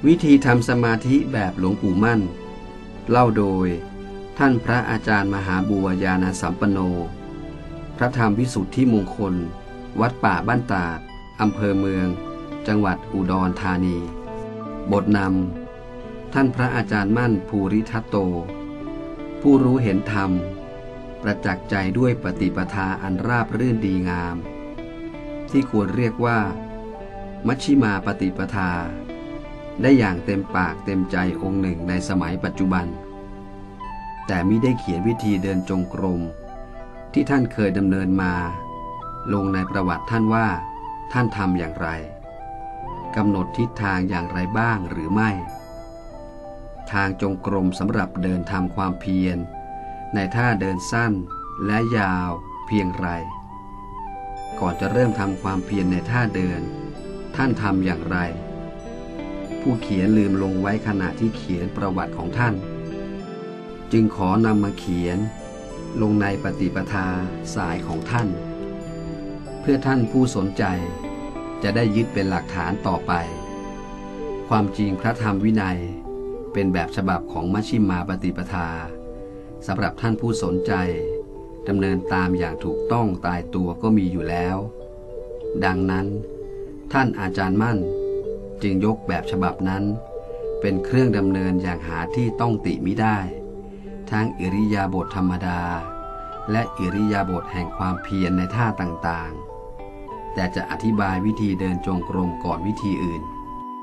วิธีทำสมาธิแบบหลวงปู่มั่นเล่าโดยท่านพระอาจารย์มหาบัวญาณสัมปันโนพระธรรมวิสุทธิมงคลวัดป่าบ้านตาดอำเภอเมืองจังหวัดอุดรธานีบทนำท่านพระอาจารย์มั่นภูริทัตโตผู้รู้เห็นธรรมประจักษ์ใจด้วยปฏิปทาอันราบรื่นดีงามที่ควรเรียกว่ามัชฌิมาปฏิปทาได้อย่างเต็มปากเต็มใจองค์หนึ่งในสมัยปัจจุบันแต่มิได้เขียนวิธีเดินจงกรมที่ท่านเคยดำเนินมาลงในประวัติท่านว่าท่านทำอย่างไรกำหนดทิศทางอย่างไรบ้างหรือไม่ทางจงกรมสำหรับเดินทำความเพียรในท่าเดินสั้นและยาวเพียงไรก่อนจะเริ่มทำความเพียรในท่าเดินท่านทำอย่างไรผู้เขียนลืมลงไว้ขณะที่เขียนประวัติของท่านจึงขอนำมาเขียนลงในปฏิปทาสายของท่านเพื่อท่านผู้สนใจจะได้ยึดเป็นหลักฐานต่อไปความจริงพระธรรมวินัยเป็นแบบฉบับของมัชฌิมาปฏิปทาสำหรับท่านผู้สนใจดำเนินตามอย่างถูกต้องตายตัวก็มีอยู่แล้วดังนั้นท่านอาจารย์มั่นจึงยกแบบฉบับนั้นเป็นเครื่องดำเนินอย่างหาที่ต้องติมิได้ทั้งอิริยาบถธรรมดาและอิริยาบถแห่งความเพียรในท่าต่างๆแต่จะอธิบายวิธีเดินจงกรมก่อนวิธีอื่น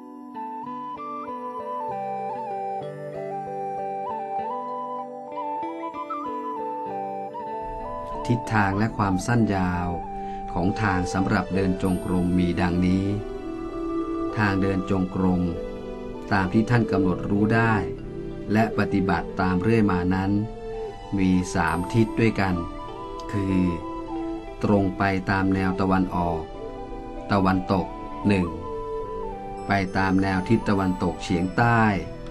ทิศทางและความสั้นยาวของทางสำหรับเดินจงกรมมีดังนี้ทางเดินจงกรมตามที่ท่านกำหนดรู้ได้และปฏิบัติตามเรื่อยมานั้นมี3ทิศด้วยกันคือตรงไปตามแนวตะวันออกตะวันตก1ไปตามแนวทิศตะวันตกเฉียงใต้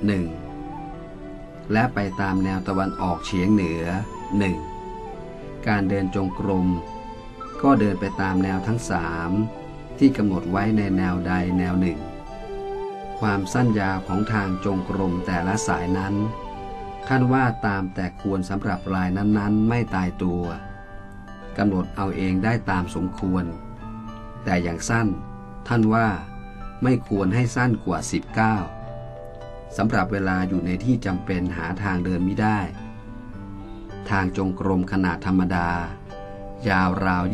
1และไปตามแนวตะวันออกเฉียงเหนือ1การเดินจงกรมก็เดินไปตามแนวทั้ง3ที่กำหนดไว้ในแนวใดแนวหนึ่งความสั้นยาวของทางจงกรมแต่ละสายนั้นท่านว่าตามแต่ควรสำหรับรายนั้นๆไม่ตายตัวกำหนดเอาเองได้ตามสมควรแต่อย่างสั้นท่านว่าไม่ควรให้สั้นกว่า19สำหรับเวลาอยู่ในที่จำเป็นหาทางเดินไม่ได้ทางจงกรมขนาดธรรมดายาวราว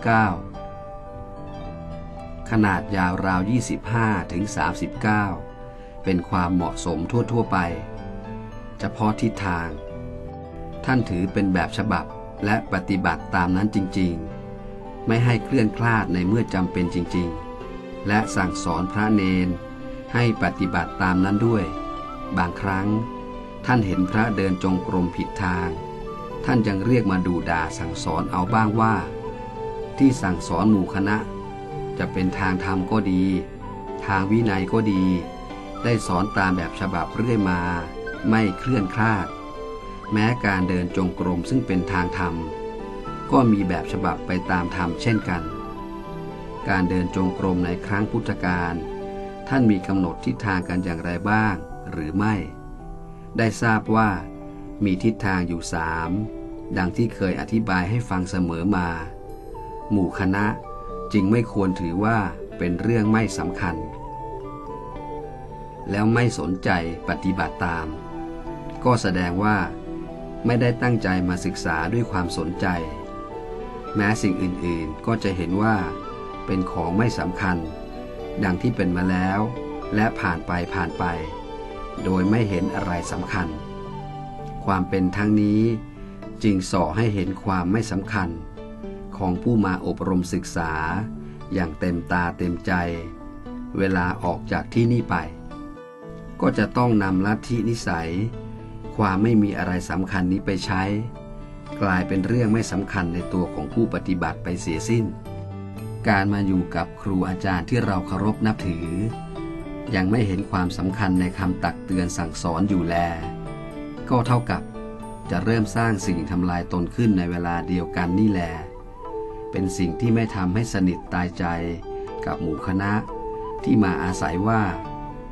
29ขนาดยาวราว25ถึง39เป็นความเหมาะสมทั่วๆไปเฉพาะทิศทางท่านถือเป็นแบบฉบับและปฏิบัติตามนั้นจริงๆไม่ให้เคลื่อนคลาดในเมื่อจำเป็นจริงๆและสั่งสอนพระเณรให้ปฏิบัติตามนั้นด้วยบางครั้งท่านเห็นพระเดินจงกรมผิดทางท่านยังเรียกมาดูด่าสั่งสอนเอาบ้างว่าที่สั่งสอนหมู่คณะจะเป็นทางธรรมก็ดีทางวินัยก็ดีได้สอนตามแบบฉบับเรื่อยมาไม่เคลื่อนคลาดแม้การเดินจงกรมซึ่งเป็นทางธรรมก็มีแบบฉบับไปตามธรรมเช่นกันการเดินจงกรมในครั้งพุทธกาลท่านมีกำหนดทิศทางกันอย่างไรบ้างหรือไม่ได้ทราบว่ามีทิศทางอยู่3ดังที่เคยอธิบายให้ฟังเสมอมาหมู่คณะจึงไม่ควรถือว่าเป็นเรื่องไม่สำคัญแล้วไม่สนใจปฏิบัติตามก็แสดงว่าไม่ได้ตั้งใจมาศึกษาด้วยความสนใจแม้สิ่งอื่นๆก็จะเห็นว่าเป็นของไม่สำคัญดังที่เป็นมาแล้วและผ่านไปโดยไม่เห็นอะไรสำคัญความเป็นทั้งนี้จึงส่อให้เห็นความไม่สำคัญของผู้มาอบรมศึกษาอย่างเต็มตาเต็มใจเวลาออกจากที่นี่ไปก็จะต้องนำลัทธินิสัยความไม่มีอะไรสำคัญนี้ไปใช้กลายเป็นเรื่องไม่สำคัญในตัวของผู้ปฏิบัติไปเสียสิ้นการมาอยู่กับครูอาจารย์ที่เราเคารพนับถือยังไม่เห็นความสำคัญในคำตักเตือนสั่งสอนอยู่แลก็เท่ากับจะเริ่มสร้างสิ่งทำลายตนขึ้นในเวลาเดียวกันนี่แลเป็นสิ่งที่ไม่ทำให้สนิทตายใจกับหมู่คณะที่มาอาศัยว่า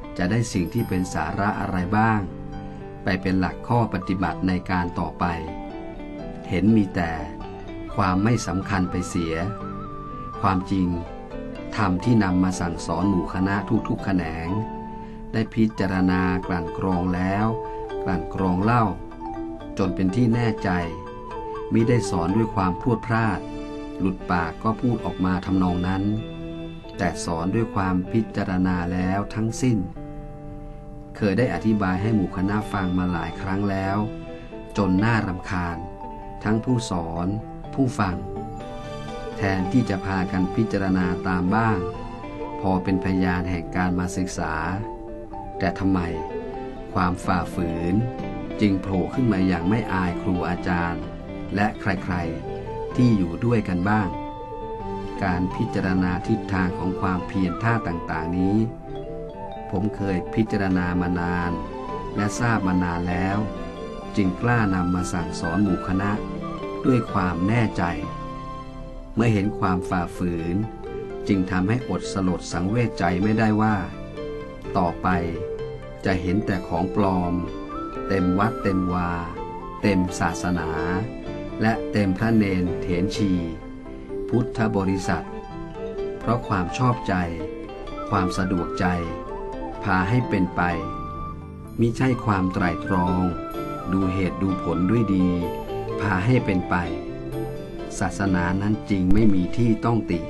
จะได้สิ่งที่เป็นสาระอะไรบ้างไปเป็นหลักข้อปฏิบัติในการต่อไปเห็นมีแต่ความไม่สำคัญไปเสียความจริงธรรมที่นำมาสั่งสอนหมู่คณะทุกๆแขนงได้พิจารณากลั่นกรองแล้วกลั่นกรองเล่าจนเป็นที่แน่ใจมิได้สอนด้วยความพรวดพราดหลุดปากก็พูดออกมาทำนองนั้นแต่สอนด้วยความพิจารณาแล้วทั้งสิ้นเคยได้อธิบายให้หมู่คณะฟังมาหลายครั้งแล้วจนน่ารำคาญทั้งผู้สอนผู้ฟังแทนที่จะพากันพิจารณาตามบ้างพอเป็นพยานแห่งการมาศึกษาแต่ทำไมความฝ่าฝืนจึงโผล่ขึ้นมาอย่างไม่อายครูอาจารย์และใครๆที่อยู่ด้วยกันบ้างการพิจารณาทิศทางของความเพียรท่าต่างๆนี้ผมเคยพิจารณามานานและทราบมานานแล้วจึงกล้านำมาสั่งสอนหมู่คณะด้วยความแน่ใจเมื่อเห็นความฝ่าฝืนจึงทำให้อดสลดสังเวชใจไม่ได้ว่าต่อไปจะเห็นแต่ของปลอมเต็มวัดเต็มวาเต็มศาสนาและเต็มพระเนรเถรชีพุทธบริษัทเพราะความชอบใจความสะดวกใจพาให้เป็นไปมิใช่ความไตร่ตรองดูเหตุดูผลด้วยดีพาให้เป็นไปศาสนานั้นจริงไม่มีที่ต้องติ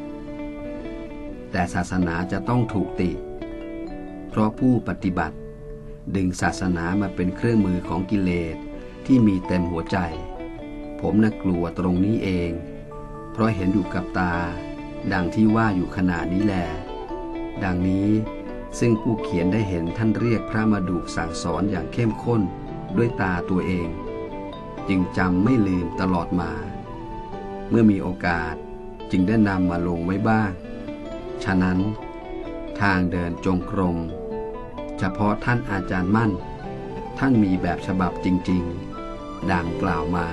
แต่ศาสนาจะต้องถูกติเพราะผู้ปฏิบัติดึงศาสนามาเป็นเครื่องมือของกิเลสที่มีเต็มหัวใจผมน่ากลัวตรงนี้เองเพราะเห็นอยู่กับตาดังที่ว่าอยู่ขณะนี้แลดังนี้ซึ่งผู้เขียนได้เห็นท่านเรียกพระมาดุสั่งสอนอย่างเข้มข้นด้วยตาตัวเองจึงจำไม่ลืมตลอดมาเมื่อมีโอกาสจึงได้นำมาลงไว้บ้างฉะนั้นทางเดินจงกรมเฉพาะท่านอาจารย์มั่นท่านมีแบบฉบับจริงๆดังกล่าวมา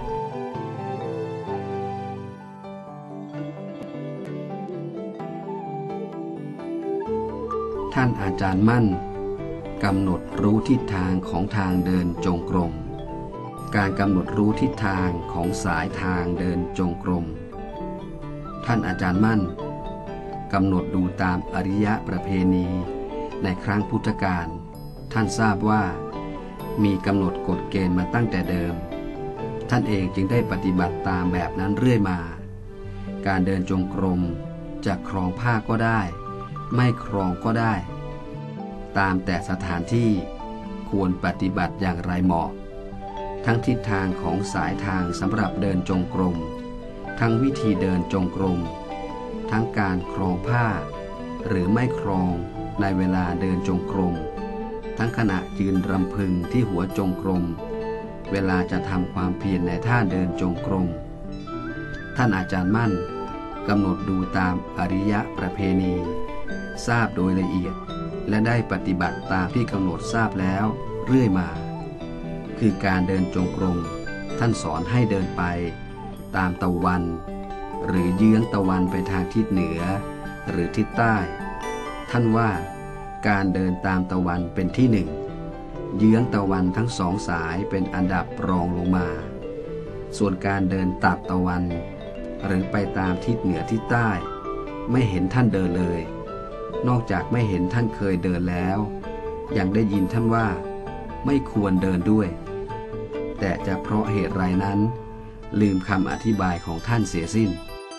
ท่านอาจารย์มั่นกำหนดรู้ทิศทางของทางเดินจงกรมการกำหนดรู้ทิศทางของสายทางเดินจงกรมท่านอาจารย์มั่นกำหนดดูตามอริยประเพณีในครั้งพุทธกาลท่านทราบว่ามีกำหนดกฎเกณฑ์มาตั้งแต่เดิมท่านเองจึงได้ปฏิบัติตามแบบนั้นเรื่อยมาการเดินจงกรมจะครองผ้าก็ได้ไม่ครองก็ได้ตามแต่สถานที่ควรปฏิบัติอย่างไรเหมาะทั้งทิศทางของสายทางสำหรับเดินจงกรมทั้งวิธีเดินจงกรมทั้งการครองผ้าหรือไม่ครองในเวลาเดินจงกรมทั้งขณะยืนรำพึงที่หัวจงกรมเวลาจะทำความเพียรในท่าเดินจงกรมท่านอาจารย์มั่นกำหนดดูตามอริยประเพณีทราบโดยละเอียดและได้ปฏิบัติตามที่กำหนดทราบแล้วเรื่อยมาคือการเดินจงกรมท่านสอนให้เดินไปตามตะวันหรือเยื้องตะวันไปทางทิศเหนือหรือทิศใต้ท่านว่าการเดินตามตะวันเป็นที่หนึ่งเยื้องตะวันทั้งสองสายเป็นอันดับรองลงมาส่วนการเดินตัดตะวันหรือไปตามทิศเหนือทิศใต้ไม่เห็นท่านเดินเลยนอกจากไม่เห็นท่านเคยเดินแล้วยังได้ยินท่านว่าไม่ควรเดินด้วยแต่จะเพราะเหตุไรนั้นลืมคำอธิบายของท่านเสียสิ้น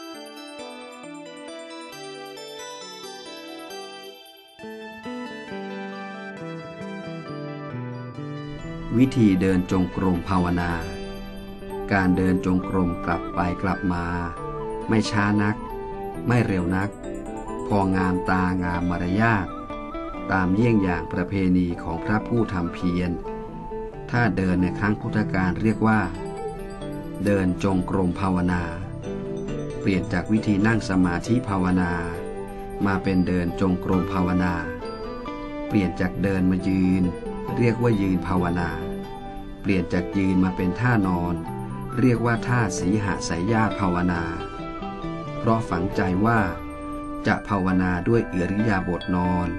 วิธีเดินจงกรมภาวนาการเดินจงกรมกลับไปกลับมาไม่ช้านักไม่เร็วนักพองามตางามมารยาทตามเยี่ยงอย่างประเพณีของพระผู้ทำเพียรถ้าเดินในครั้งพุทธกาลเรียกว่าเดินจงกรมภาวนาเปลี่ยนจากวิธีนั่งสมาธิภาวนามาเป็นเดินจงกรมภาวนาเปลี่ยนจากเดินมายืนเรียกว่ายืนภาวนาเปลี่ยนจากยืนมาเป็นท่านอนเรียกว่าท่าสีหสายญาภาวนาเพราะฝังใจว่าจะภาวนาด้วยอิริยาบถนอน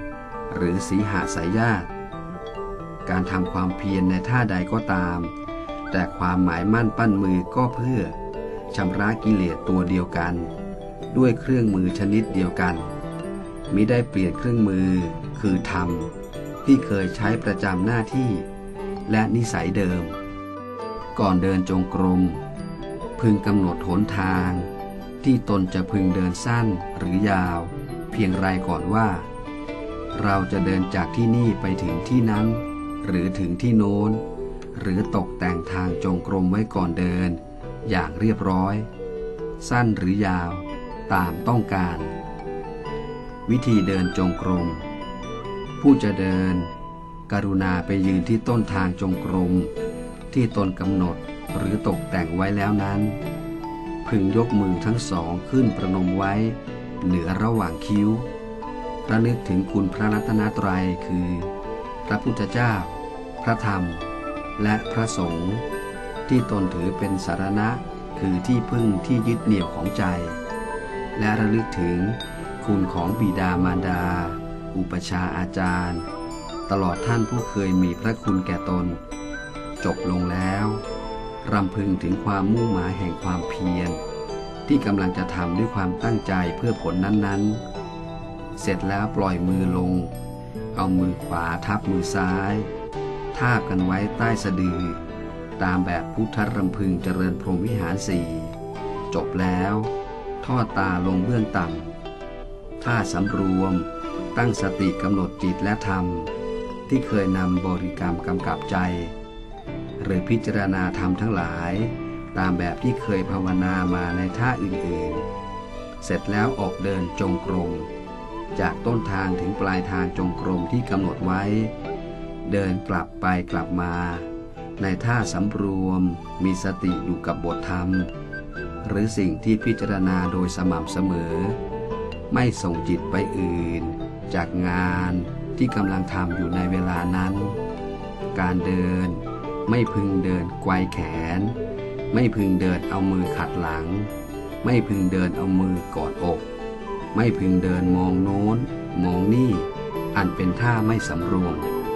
หรือสีหสายญาติการทำความเพียรในท่าใดก็ตามแต่ความหมายมั่นปั้นมือก็เพื่อชำระกิเลสตัวเดียวกันด้วยเครื่องมือชนิดเดียวกันมิได้เปลี่ยนเครื่องมือคือธรรมที่เคยใช้ประจำหน้าที่และนิสัยเดิมก่อนเดินจงกรมพึงกำหนดหนทางที่ตนจะพึงเดินสั้นหรือยาวเพียงไรก่อนว่าเราจะเดินจากที่นี่ไปถึงที่นั้นหรือถึงที่โน้นหรือตกแต่งทางจงกรมไว้ก่อนเดินอย่างเรียบร้อยสั้นหรือยาวตามต้องการวิธีเดินจงกรมผู้จะเดินกรุณาไปยืนที่ต้นทางจงกรมที่ตนกำหนดหรือตกแต่งไว้แล้วนั้นพึงยกมือทั้งสองขึ้นประนมไว้เหนือระหว่างคิ้วระลึกถึงคุณพระรัตนตรัยคือพระพุทธเจ้าพระธรรมและพระสงฆ์ที่ตนถือเป็นสรณะคือที่พึ่งที่ยึดเหนี่ยวของใจและระลึกถึงคุณของบิดามารดาอุปชาอาจารย์ตลอดท่านผู้เคยมีพระคุณแก่ตนจบลงแล้วรำพึงถึงความมุ่งหมายแห่งความเพียรที่กำลังจะทำด้วยความตั้งใจเพื่อผลนั้นๆเสร็จแล้วปล่อยมือลงเอามือขวาทับมือซ้ายทาบกันไว้ใต้สะดือตามแบบพุทธรำพึงเจริญพรหมวิหารสี่จบแล้วทอดตาลงเบื้องต่ำท่าสำรวมตั้งสติกำหนดจิตและธรรมที่เคยนำบริกรรมกำกับใจหรือพิจารณาธรรมทั้งหลายตามแบบที่เคยภาวนามาในท่าอื่นๆเสร็จแล้วออกเดินจงกรมจากต้นทางถึงปลายทางจงกรมที่กำหนดไว้เดินกลับไปกลับมาในท่าสำรวมมีสติอยู่กับบทธรรมหรือสิ่งที่พิจารณาโดยสม่ำเสมอไม่ส่งจิตไปอื่นจากงานที่กำลังทำอยู่ในเวลานั้นการเดินไม่พึงเดินไกวแขนไม่พึงเดินเอามือขัดหลังไม่พึงเดินเอามือกอดอกไม่พึงเดินมองโน้นมองนี่อันเป็นท่าไม่สำรวม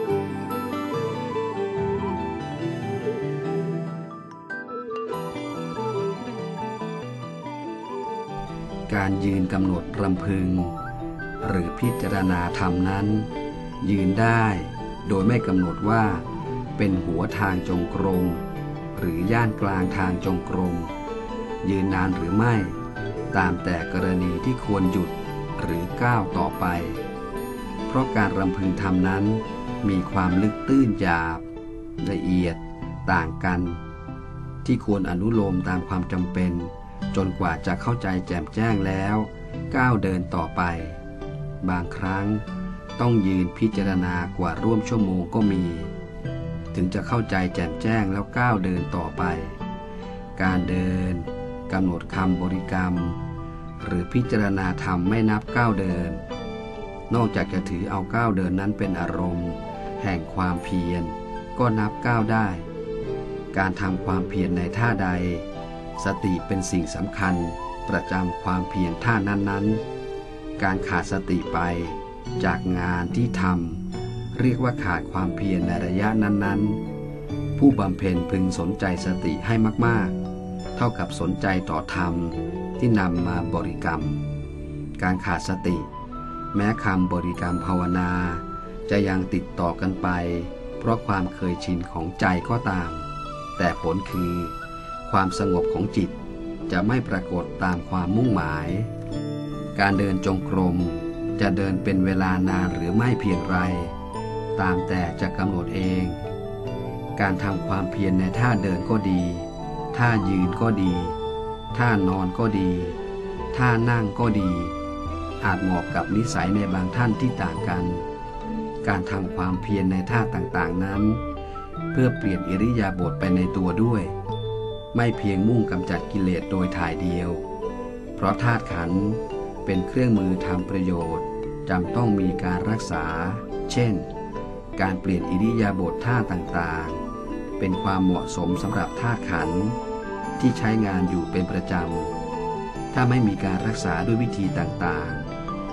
การยืนกำหนดรำพึงหรือพิจารณาธรรมนั้นยืนได้โดยไม่กำหนดว่าเป็นหัวทางจงกรมหรือย่านกลางทางจงกรมยืนนานหรือไม่ตามแต่กรณีที่ควรหยุดหรือก้าวต่อไปเพราะการรำพึงธรรมนั้นมีความลึกตื้นหยาบละเอียดต่างกันที่ควรอนุโลมตามความจำเป็นจนกว่าจะเข้าใจแจ่มแจ้งแล้วก้าวเดินต่อไปบางครั้งต้องยืนพิจารณากว่าร่วมชั่วโมงก็มีถึงจะเข้าใจแจ่มแจ้งแล้วก้าวเดินต่อไปการเดินกำหนดคำบริกรรมหรือพิจารณาธรรมไม่นับก้าวเดินนอกจากจะถือเอาก้าวเดินนั้นเป็นอารมณ์แห่งความเพียรก็นับก้าวได้การทำความเพียรในท่าใดสติเป็นสิ่งสำคัญประจำความเพียรท่านั้นๆการขาดสติไปจากงานที่ทำเรียกว่าขาดความเพียรในระยะนั้นๆผู้บำเพ็ญพึงสนใจสติให้มากๆเท่ากับสนใจต่อธรรมที่นำมาบริกรรมการขาดสติแม้คำบริกรรมภาวนาจะยังติดต่อกันไปเพราะความเคยชินของใจก็ตามแต่ผลคือความสงบของจิตจะไม่ปรากฏตามความมุ่งหมายการเดินจงกรมจะเดินเป็นเวลานานหรือไม่เพียงไรตามแต่จะกำหนดเองการทำความเพียรในท่าเดินก็ดีท่ายืนก็ดีท่านอนก็ดีท่านั่งก็ดีอาจเหมาะกับนิสัยในบางท่านที่ต่างกันการทำความเพียรในท่าต่างๆนั้นเพื่อเปลี่ยนอิริยาบถไปในตัวด้วยไม่เพียงมุ่งกำจัดกิเลสโดยถ่ายเดียวเพราะธาตุขันธ์เป็นเครื่องมือทำประโยชน์จำต้องมีการรักษาเช่นการเปลี่ยนอิริยาบถท่าต่างๆเป็นความเหมาะสมสำหรับธาตุขันธ์ที่ใช้งานอยู่เป็นประจำถ้าไม่มีการรักษาด้วยวิธีต่างๆ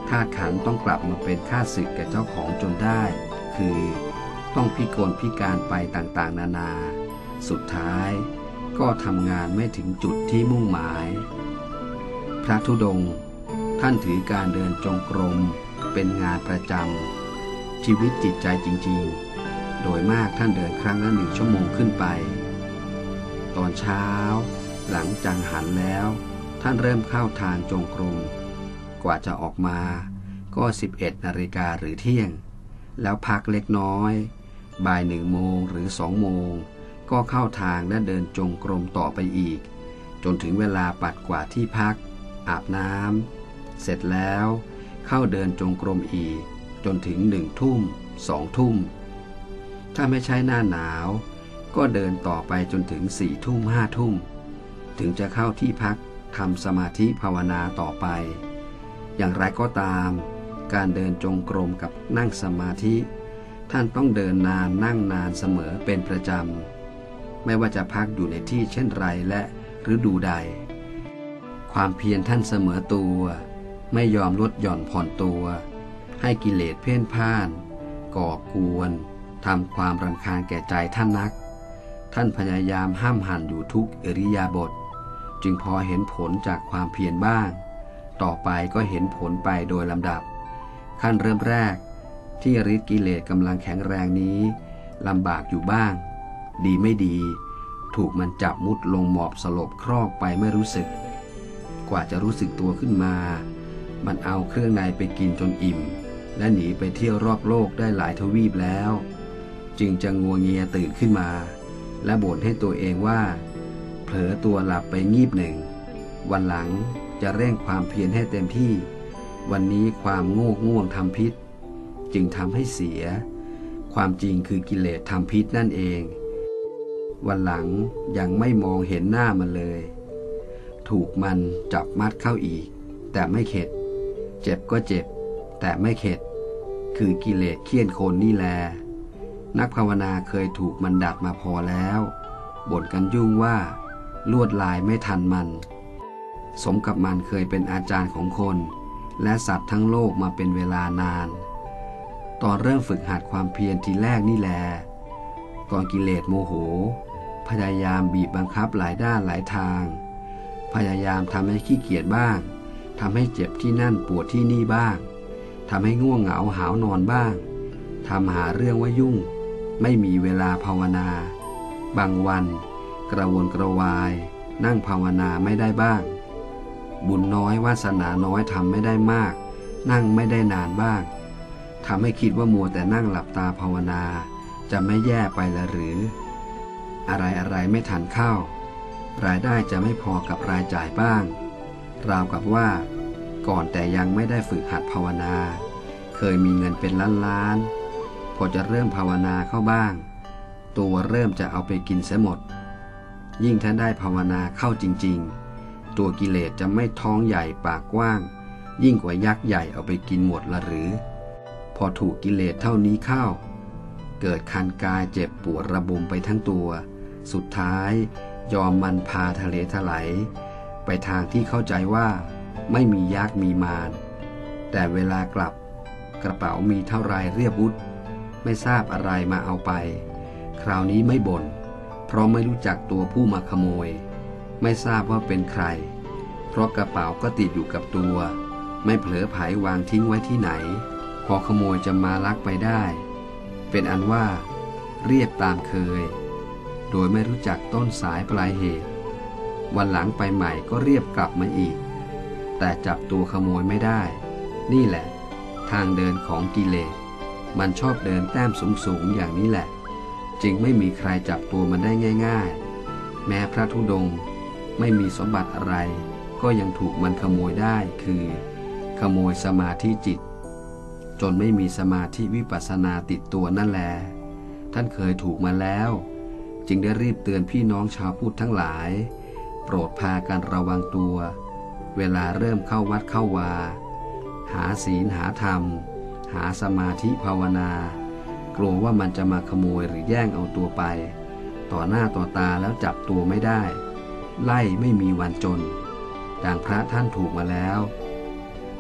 ธาตุขันธ์ต้องกลับมาเป็นข้าศึกแก่เจ้าของจนได้คือต้องพิกลพิการไปต่างๆนานาสุดท้ายก็ทำงานไม่ถึงจุดที่มุ่งหมายพระธุดงค์ท่านถือการเดินจงกรมเป็นงานประจำชีวิตจิตใจจริงๆโดยมากท่านเดินครั้งละ1 ชั่วโมงขึ้นไปตอนเช้าหลังจังหันแล้วท่านเริ่มเข้าทางจงกรมกว่าจะออกมาก็11 นาฬิกาหรือเที่ยงแล้วพักเล็กน้อยบ่าย1 โมงหรือ2 โมงก็เข้าทางและเดินจงกรมต่อไปอีกจนถึงเวลาปัดกวาดที่พักอาบน้ำเสร็จแล้วเข้าเดินจงกรมอีกจนถึง1 ทุ่ม2 ทุ่มถ้าไม่ใช่หน้าหนาวก็เดินต่อไปจนถึง4 ทุ่ม5 ทุ่มถึงจะเข้าที่พักทำสมาธิภาวนาต่อไปอย่างไรก็ตามการเดินจงกรมกับนั่งสมาธิท่านต้องเดินนานนั่งนานเสมอเป็นประจำไม่ว่าจะพักอยู่ในที่เช่นไรและฤดูใดความเพียรท่านเสมอตัวไม่ยอมลดหย่อนผ่อนตัวให้กิเลสเพ่นพ่านก่อกวนทำความรำคาญแก่ใจท่านนักท่านพยายามห้ามหันอยู่ทุกอิริยาบถจึงพอเห็นผลจากความเพียรบ้างต่อไปก็เห็นผลไปโดยลำดับขั้นเริ่มแรกที่ฤทธิ์กิเลสกำลังแข็งแรงนี้ลำบากอยู่บ้างดีไม่ดีถูกมันจับมุดลงหมอบสลบครอกไปไม่รู้สึกกว่าจะรู้สึกตัวขึ้นมามันเอาเครื่องในไปกินจนอิ่มและหนีไปเที่ยวรอบโลกได้หลายทวีปแล้วจึงจะงัวเงียตื่นขึ้นมาและบ่นให้ตัวเองว่าเผลอตัวหลับไปงีบหนึ่งวันหลังจะเร่งความเพียรให้เต็มที่วันนี้ความง่วงทำพิษจึงทำให้เสียความจริงคือกิเลสทำพิษนั่นเองวันหลังยังไม่มองเห็นหน้ามันเลยถูกมันจับมัดเข้าอีกแต่ไม่เข็ดเจ็บก็เจ็บแต่ไม่เข็ดคือกิเลสเคี่ยนโคนนี่แลนักภาวนาเคยถูกมันดัดมาพอแล้วบ่นกันยุ่งว่าลวดลายไม่ทันมันสมกับมันเคยเป็นอาจารย์ของคนและสัตว์ทั้งโลกมาเป็นเวลานานตอนเริ่มฝึกหัดความเพียรทีแรกนี่แลตอนกิเลสโมโหพยายามบีบบังคับหลายด้านหลายทางพยายามทำให้ขี้เกียจบ้างทำให้เจ็บที่นั่นปวดที่นี่บ้างทำให้ง่วงเหงาหาวนอนบ้างทำหาเรื่องว่ายุ่งไม่มีเวลาภาวนาบางวันกระวนกระวายนั่งภาวนาไม่ได้บ้างบุญน้อยวาสนาน้อยทำไม่ได้มากนั่งไม่ได้นานบ้างทำให้คิดว่ามัวแต่นั่งหลับตาภาวนาจะไม่แย่ไปละหรืออะไรไม่ทันเข้ารายได้จะไม่พอกับรายจ่ายบ้างราวกับว่าก่อนแต่ยังไม่ได้ฝึกหัดภาวนาเคยมีเงินเป็นล้านพอจะเริ่มภาวนาเข้าบ้างตัวเริ่มจะเอาไปกินเสียหมดยิ่งถ้าได้ภาวนาเข้าจริงๆตัวกิเลสจะไม่ท้องใหญ่ปากกว้างยิ่งกว่ายักษ์ใหญ่เอาไปกินหมดละหรือพอถูกกิเลสเท่านี้เข้าเกิดคันกายเจ็บปวดระบมไปทั้งตัวสุดท้ายยอมมันพาทะเลถลายไปทางที่เข้าใจว่าไม่มียักษ์มีมารแต่เวลากลับกระเป๋ามีเท่าไรเรียบวุฒไม่ทราบอะไรมาเอาไปคราวนี้ไม่บ่นเพราะไม่รู้จักตัวผู้มาขโมยไม่ทราบว่าเป็นใครเพราะกระเป๋าก็ติดอยู่กับตัวไม่เผลอไผวางทิ้งไว้ที่ไหนพอขโมยจะมาลักไปได้เป็นอันว่าเรียบตามเคยโดยไม่รู้จักต้นสายปลายเหตุวันหลังไปใหม่ก็เรียบกลับมาอีกแต่จับตัวขโมยไม่ได้นี่แหละทางเดินของกิเลสมันชอบเดินแต้มสูงอย่างนี้แหละจึงไม่มีใครจับตัวมันได้ง่ายๆแม้พระธุดงค์ไม่มีสมบัติอะไรก็ยังถูกมันขโมยได้คือขโมยสมาธิจิตจนไม่มีสมาธิวิปัสสนาติดตัวนั่นแลท่านเคยถูกมาแล้วจึงได้รีบเตือนพี่น้องชาวพุทธทั้งหลายโปรดพากันระวังตัวเวลาเริ่มเข้าวัดเข้าวาหาศีลหาธรรมหาสมาธิภาวนากลัวว่ามันจะมาขโมยหรือแย่งเอาตัวไปต่อหน้าต่อตาแล้วจับตัวไม่ได้ไล่ไม่มีวันจนดังพระท่านถูกมาแล้ว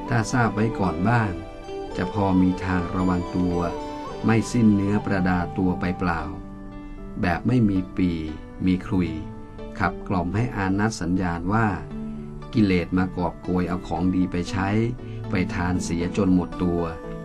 ถ้าทราบไว้ก่อนบ้างจะพอมีทางระวังตัวไม่สิ้นเนื้อประดาตัวไปเปล่าแบบไม่มีปีมีขลุ่ยขับกล่อมให้อานัตสัญญาณว่ากิเลสมากอบโกยเอาของดีไปใช้ไปทานเสียจนหมดตัว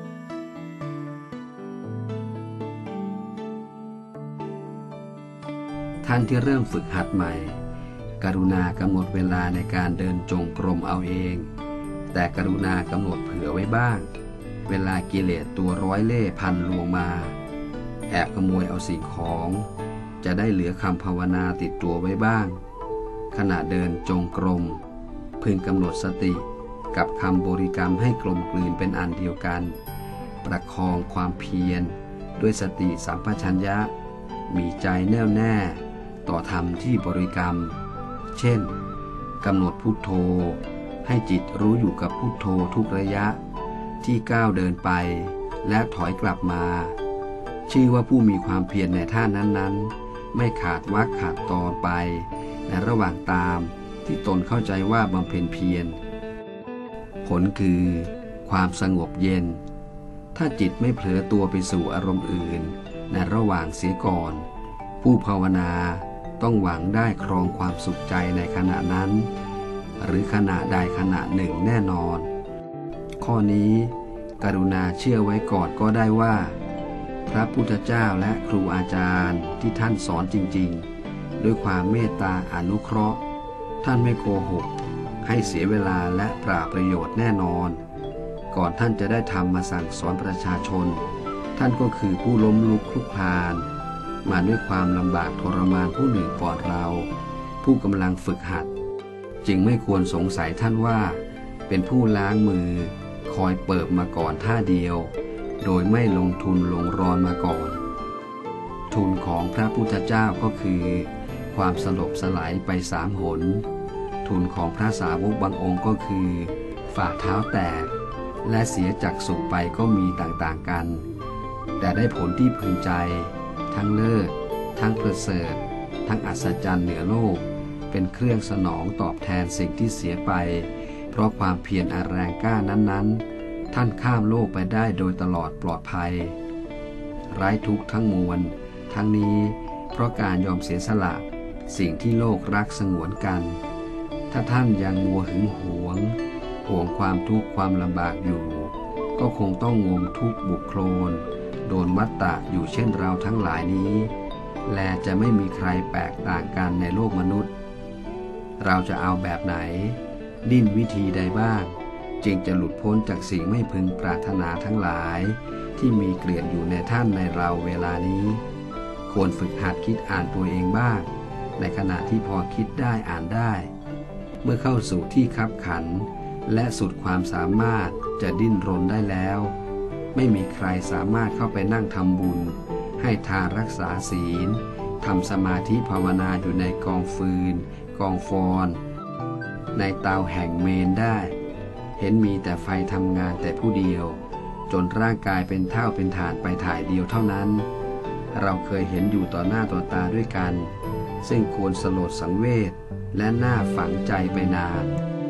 ท่านที่เริ่มฝึกหัดใหม่กรุณากำหนดเวลาในการเดินจงกรมเอาเองแต่กรุณากำหนดเผื่อไว้บ้างเวลากิเลสตัวร้อยเล่พันลวงมาแอบขโมยเอาสิ่งของจะได้เหลือคำภาวนาติดตัวไว้บ้างขณะเดินจงกรมพึงกำหนดสติกับคำบริกรรมให้กลมกลืนเป็นอันเดียวกันประคองความเพียรด้วยสติสัมปชัญญะมีใจแน่วแน่ต่อธรรมที่บริกรรมเช่นกำหนดพุทโธให้จิตรู้อยู่กับพุทโธทุกระยะที่ก้าวเดินไปและถอยกลับมาชื่อว่าผู้มีความเพียรในท่านั้นๆไม่ขาดวรรคขาดตอนไปในระหว่างตามที่ตนเข้าใจว่าบำเพ็ญเพียรผลคือความสงบเย็นถ้าจิตไม่เผลอตัวไปสู่อารมณ์อื่นในระหว่างเสียก่อนผู้ภาวนาต้องหวังได้ครองความสุขใจในขณะนั้นหรือขณะใดขณะหนึ่งแน่นอนข้อนี้กรุณาเชื่อไว้ก่อนก็ได้ว่าพระพุทธเจ้าและครูอาจารย์ที่ท่านสอนจริงๆด้วยความเมตตาอนุเคราะห์ท่านไม่โกหกให้เสียเวลาและเปล่าประโยชน์แน่นอนก่อนท่านจะได้ทำมาสั่งสอนประชาชนท่านก็คือผู้ล้มลุกคลุกคลานมาด้วยความลำบากทรมานผู้หนึ่งก่อนเราผู้กำลังฝึกหัดจึงไม่ควรสงสัยท่านว่าเป็นผู้ล้างมือคอยเปิบมาก่อนท่าเดียวโดยไม่ลงทุนลงรอนมาก่อนทุนของพระพุทธเจ้าก็คือความสลบสลายไป3 หนทุนของพระสาวกบางองค์ก็คือฝ่าเท้าแตกและเสียจักษุไปก็มีต่างๆกันแต่ได้ผลที่พึงใจทั้งเลิศทั้งประเสริฐทั้งอัศจรรย์เหนือโลกเป็นเครื่องสนองตอบแทนสิ่งที่เสียไปเพราะความเพียรอันแรงกล้านั้นๆท่านข้ามโลกไปได้โดยตลอดปลอดภัยไร้ทุกข์ทั้งมวลทั้งนี้เพราะการยอมเสียสละสิ่งที่โลกรักสงวนกันถ้าท่านยังมัวหึงหวงความทุกข์ความลำบากอยู่ก็คงต้องงมทุกข์บุกโคลนโดนวัฏฏะอยู่เช่นเราทั้งหลายนี้และจะไม่มีใครแตกต่างกันในโลกมนุษย์เราจะเอาแบบไหนดิ้นวิธีใดบ้างจึงจะหลุดพ้นจากสิ่งไม่พึงปรารถนาทั้งหลายที่มีเกลื่อนอยู่ในท่านในเราเวลานี้ควรฝึกหัดคิดอ่านตัวเองบ้างในขณะที่พอคิดได้อ่านได้เมื่อเข้าสู่ที่คับขันและสุดความสามารถจะดิ้นรนได้แล้วไม่มีใครสามารถเข้าไปนั่งทำบุญให้ทานรักษาศีลทำสมาธิภาวนาอยู่ในกองฟืนกองฟอนในเตาแห่งเมนได้เห็นมีแต่ไฟทำงานแต่ผู้เดียวจนร่างกายเป็นเท่าเป็นฐานไปถ่ายเดียวเท่านั้นเราเคยเห็นอยู่ต่อหน้าต่อตาด้วยกันซึ่งควรสลดสังเวชและน่าฝังใจไปนาน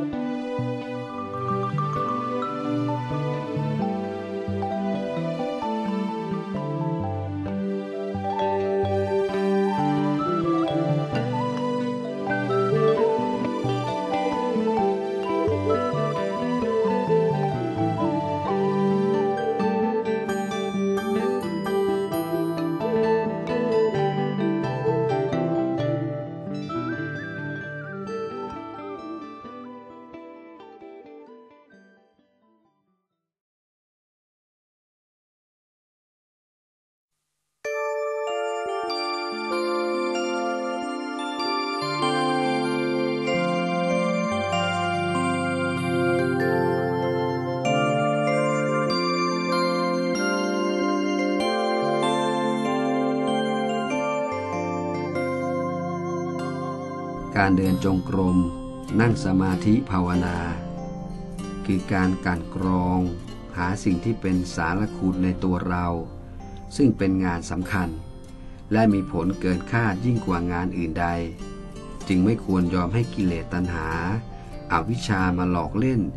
การเดินจงกรมนั่งสมาธิภาวนาคือการกลั่นกรองหาสิ่งที่เป็นสารคุณในตัวเราซึ่งเป็นงานสำคัญและมีผลเกินคาดยิ่งกว่างานอื่นใดจึงไม่ควรยอมให้กิเลสตัณหาอวิชชามาหลอกเล่น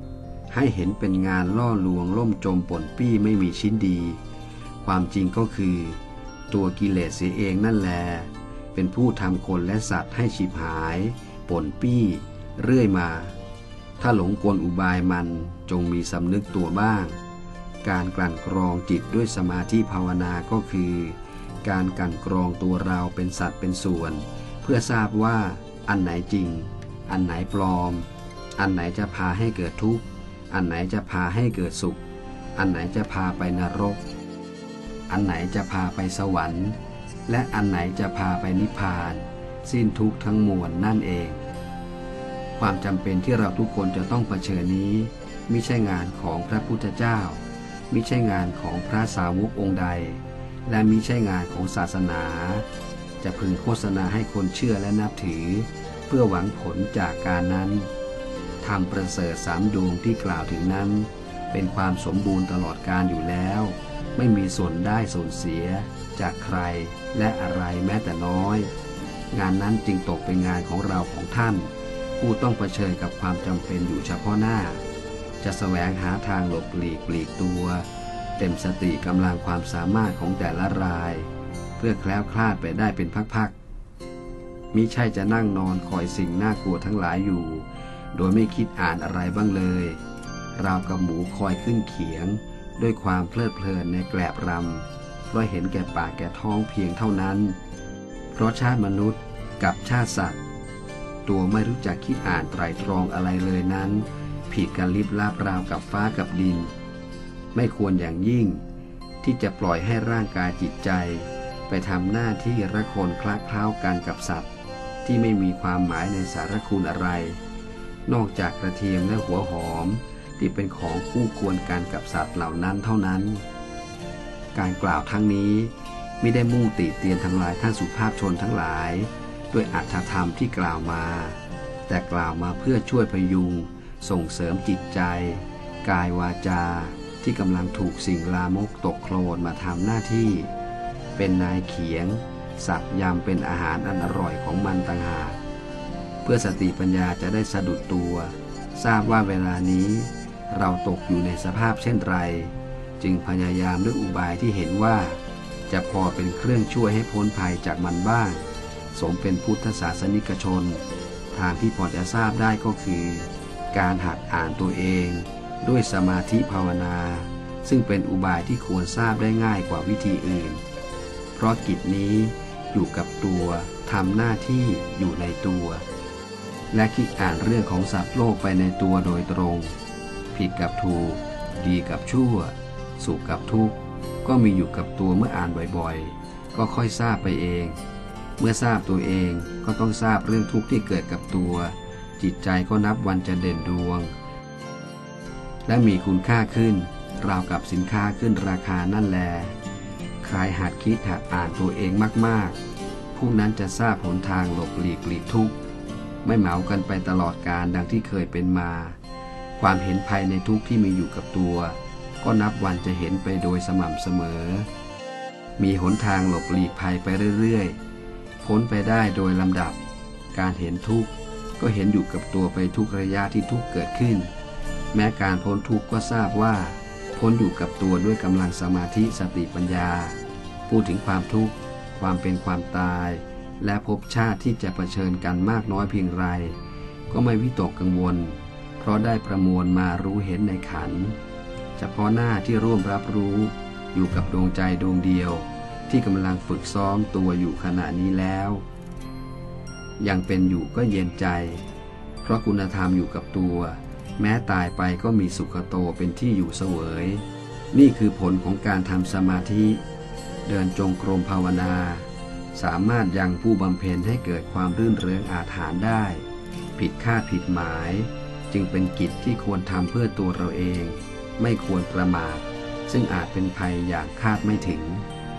ให้เห็นเป็นงานล่อลวงล่มจมป่นปี้ไม่มีชิ้นดีความจริงก็คือตัวกิเลสเสียเองนั่นแลเป็นผู้ทำคนและสัตว์ให้ฉิบหายป่นปี้เรื่อยมาถ้าหลงกลอุบายมันจงมีสำนึกตัวบ้างการกลั่นกรองจิตด้วยสมาธิภาวนาก็คือการกลั่นกรองตัวเราเป็นสัตว์เป็นส่วนเพื่อทราบว่าอันไหนจริงอันไหนปลอมอันไหนจะพาให้เกิดทุกข์อันไหนจะพาให้เกิดสุขอันไหนจะพาไปนรกอันไหนจะพาไปสวรรค์และอันไหนจะพาไปนิพพานสิ้นทุกข์ทั้งมวลนั่นเองความจำเป็นที่เราทุกคนจะต้องเผชิญนี้มิใช่งานของพระพุทธเจ้ามิใช่งานของพระสาวกองค์ใดและมิใช่งานของศาสนาจะพึงโฆษณาให้คนเชื่อและนับถือเพื่อหวังผลจากการนั้นธรรมประเสริฐ3 ดวงที่กล่าวถึงนั้นเป็นความสมบูรณ์ตลอดกาลอยู่แล้วไม่มีส่วนได้ส่วนเสียจากใครและอะไรแม้แต่น้อยงานนั้นจึงตกเป็นงานของเราของท่านผู้ต้องเผชิญกับความจำเป็นอยู่เฉพาะหน้าจะแสวงหาทางหลบหลีกตัวเต็มสติกำลังความสามารถของแต่ละรายเพื่อแคล้วคลาดไปได้เป็นพักๆมิใช่จะนั่งนอนคอยสิ่งน่ากลัวทั้งหลายอยู่โดยไม่คิดอ่านอะไรบ้างเลยราวกับหมูคอยขึ้นเขียงด้วยความเพลิดเพลินในแกลบรำเพราะเห็นแก่ปากแก่ท้องเพียงเท่านั้นเพราะชาติมนุษย์กับชาติสัตว์ตัวไม่รู้จักคิดอ่านไตร่ตรองอะไรเลยนั้นผิดกันลิบลับราวกับฟ้ากับดินไม่ควรอย่างยิ่งที่จะปล่อยให้ร่างกายจิตใจไปทำหน้าที่ระคนคลาเคล้ากันกับสัตว์ที่ไม่มีความหมายในสารคุณอะไรนอกจากกระเทียมและหัวหอมที่เป็นของคู่ควรกันกับสัตว์เหล่านั้นเท่านั้นการกล่าวทั้งนี้ไม่ได้มุ่งติเตียนทำลายท่านสุภาพชนทั้งหลายด้วยอรรถธรรมที่กล่าวมาแต่กล่าวมาเพื่อช่วยพยุงส่งเสริมจิตใจกายวาจาที่กำลังถูกสิ่งลามกตกโคลนมาทำหน้าที่เป็นนายเขียงสับยำเป็นอาหารอันอร่อยของมันต่างหากเพื่อสติปัญญาจะได้สะดุดตัวทราบว่าเวลานี้เราตกอยู่ในสภาพเช่นไรจึงพยายามด้วยอุบายที่เห็นว่าจะพอเป็นเครื่องช่วยให้พ้นภัยจากมันบ้างสมเป็นพุทธศาสนิกชนทางที่พอจะทราบได้ก็คือการหัดอ่านตัวเองด้วยสมาธิภาวนาซึ่งเป็นอุบายที่ควรทราบได้ง่ายกว่าวิธีอื่นเพราะกิจนี้อยู่กับตัวทำหน้าที่อยู่ในตัวและคิดอ่านเรื่องของสัตว์โลกไปในตัวโดยตรงผิดกับถูกดีกับชั่วสุขกับทุกข์ก็มีอยู่กับตัวเมื่ออ่านบ่อยๆก็ค่อยทราบไปเองเมื่อทราบตัวเองก็ต้องทราบเรื่องทุกข์ที่เกิดกับตัวจิตใจก็นับวันจะเด่นดวงและมีคุณค่าขึ้นราวกับสินค้าขึ้นราคานั่นแลใครหัดคิดหัดอ่านตัวเองมากๆผู้นั้นจะทราบหนทางหลบหลีกทุกข์ไม่เหมากันไปตลอดกาลดังที่เคยเป็นมาความเห็นภัยในทุกข์ที่มีอยู่กับตัวก็นับวันจะเห็นไปโดยสม่ำเสมอมีหนทางหลบหลีกภัยไปเรื่อยๆพ้นไปได้โดยลำดับการเห็นทุกข์ก็เห็นอยู่กับตัวไปทุกระยะที่ทุกข์เกิดขึ้นแม้การพ้นทุกข์ก็ทราบว่าพ้นอยู่กับตัวด้วยกำลังสมาธิสติปัญญาพูดถึงความทุกข์ความเป็นความตายและภพชาติที่จะเผชิญกันมากน้อยเพียงไรก็ไม่วิตกกังวลเพราะได้ประมวลมารู้เห็นในขันธ์เฉพาะหน้าที่ร่วมรับรู้อยู่กับดวงใจดวงเดียวที่กำลังฝึกซ้อมตัวอยู่ขณะนี้แล้วยังเป็นอยู่ก็เย็นใจเพราะคุณธรรมอยู่กับตัวแม้ตายไปก็มีสุขโตเป็นที่อยู่เสวยนี่คือผลของการทำสมาธิเดินจงกรมภาวนาสามารถยังผู้บำเพ็ญให้เกิดความรื่นเริงอาถรรพ์ได้ผิดคาดผิดหมายจึงเป็นกิจที่ควรทำเพื่อตัวเราเองไม่ควรประมาทซึ่งอาจเป็นภัยอย่างคาดไม่ถึง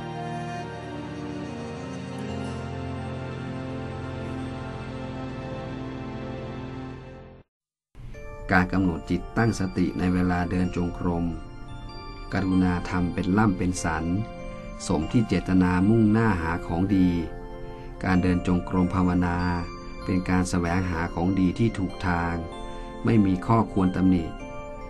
การกำหนดจิตตั้งสติในเวลาเดินจงกรมกรุณาทำเป็นล่ำเป็นสันสมที่เจตนามุ่งหน้าหาของดีการเดินจงกรมภาวนาเป็นการแสวงหาของดีที่ถูกทางไม่มีข้อควรตำหนิ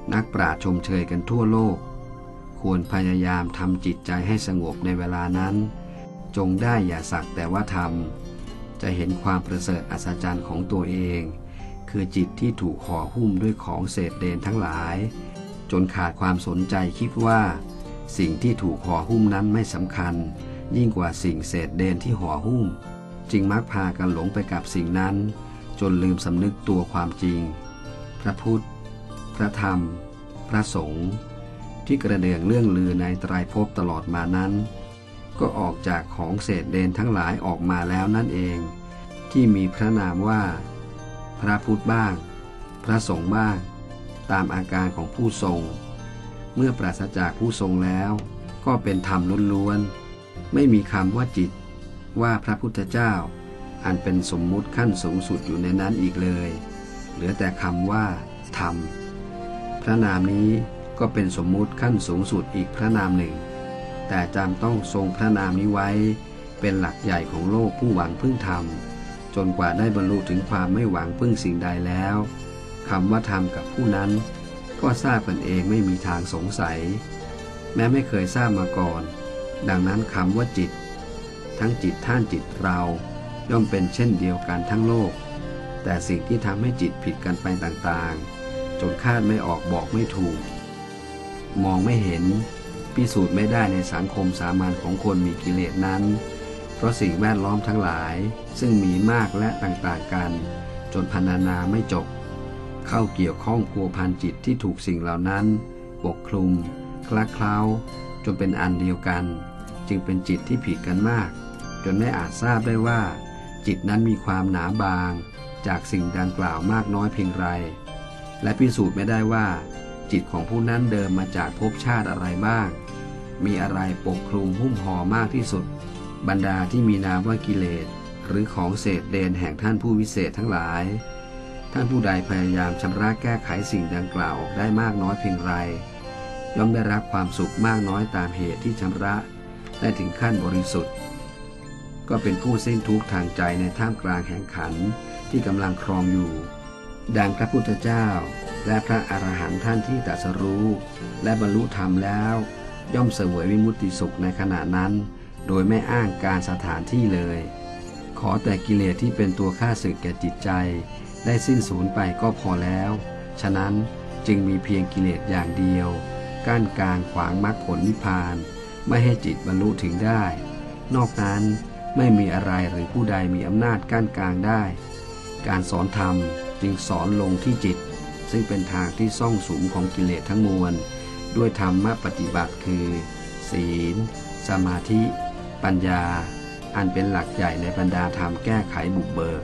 นักปราชญ์ชมเชยกันทั่วโลกควรพยายามทำจิตใจให้สงบในเวลานั้นจงได้อย่าสักแต่ว่าทำจะเห็นความประเสริฐอัศจรรย์ของตัวเองคือจิตที่ถูกห่อหุ้มด้วยของเศษเดนทั้งหลายจนขาดความสนใจคิดว่าสิ่งที่ถูกห่อหุ้มนั้นไม่สำคัญยิ่งกว่าสิ่งเศษเดนที่ห่อหุ้มจึงมักพากันหลงไปกับสิ่งนั้นจนลืมสำนึกตัวความจริงพระพุทธพระธรรมพระสงฆ์ที่กระเดื่องเรื่องลือในไตรภพตลอดมานั้นก็ออกจากของเศษเดนทั้งหลายออกมาแล้วนั่นเองที่มีพระนามว่าพระพุทธบ้างพระสงฆ์บ้างตามอาการของผู้ทรงเมื่อปราศจากผู้ทรงแล้วก็เป็นธรรมล้วนๆไม่มีคำว่าจิตว่าพระพุทธเจ้าอันเป็นสมมุติขั้นสูงสุดอยู่ในนั้นอีกเลยเหลือแต่คำว่าธรรมพระนามนี้ก็เป็นสมมุติขั้นสูงสุดอีกพระนามหนึ่งแต่จำต้องทรงพระนามนี้ไว้เป็นหลักใหญ่ของโลกผู้หวังพึ่งธรรมจนกว่าได้บรรลุถึงความไม่หวังพึ่งสิ่งใดแล้วคำว่าธรรมกับผู้นั้นก็ทราบกันเองไม่มีทางสงสัยแม้ไม่เคยทราบมาก่อนดังนั้นคำว่าจิตทั้งจิตท่านจิตเราย่อมเป็นเช่นเดียวกันทั้งโลกแต่สิ่งที่ทำให้จิตผิดกันไปต่างๆจนคาดไม่ออกบอกไม่ถูกมองไม่เห็นพิสูจน์ไม่ได้ในสังคมสามัญของคนมีกิเลสนั้นเพราะสิ่งแวดล้อมทั้งหลายซึ่งมีมากและต่างๆกันจนพรรณนาไม่จบเข้าเกี่ยวข้องพัวพันจิตที่ถูกสิ่งเหล่านั้นปกคลุมคละเคล้าจนเป็นอันเดียวกันจึงเป็นจิตที่ผิดกันมากจนไม่อาจทราบได้ว่าจิตนั้นมีความหนาบางจากสิ่งดังกล่าวมากน้อยเพียงไรและพิสูจน์ไม่ได้ว่าจิตของผู้นั้นเดิมมาจากภพชาติอะไรบ้างมีอะไรปกคลุมหุ้มห่อมากที่สุดบรรดาที่มีนามว่ากิเลสหรือของเศษเดนแห่งท่านผู้วิเศษทั้งหลายท่านผู้ใดพยายามชำระแก้ไขสิ่งดังกล่าวออกได้มากน้อยเพียงไรย่อมได้รับความสุขมากน้อยตามเหตุที่ชำระได้ถึงขั้นบริสุทธิ์ก็เป็นผู้สิ้นทุกข์ทางใจในท่ามกลางแห่งขันธ์ที่กำลังครองอยู่ดังพระพุทธเจ้าและพระอรหันต์ท่านที่ตรัสรู้และบรรลุธรรมแล้วย่อมเสวยวิมุตติสุขในขณะนั้นโดยไม่อ้างการสถานที่เลยขอแต่กิเลสที่เป็นตัวฆ่าศึกแก่จิตใจได้สิ้นสูญไปก็พอแล้วฉะนั้นจึงมีเพียงกิเลสอย่างเดียวกั้นกลางขวางมรรคผลนิพพานไม่ให้จิตบรรลุถึงได้นอกนั้นไม่มีอะไรหรือผู้ใดมีอำนาจกั้นกลางได้การสอนธรรมจึงสอนลงที่จิตซึ่งเป็นทางที่ซ่องสุมของกิเลสทั้งมวลด้วยธรรมปฏิบัติคือศีลสมาธิปัญญาอันเป็นหลักใหญ่ในบรรดาธรรมแก้ไขบุกเบิก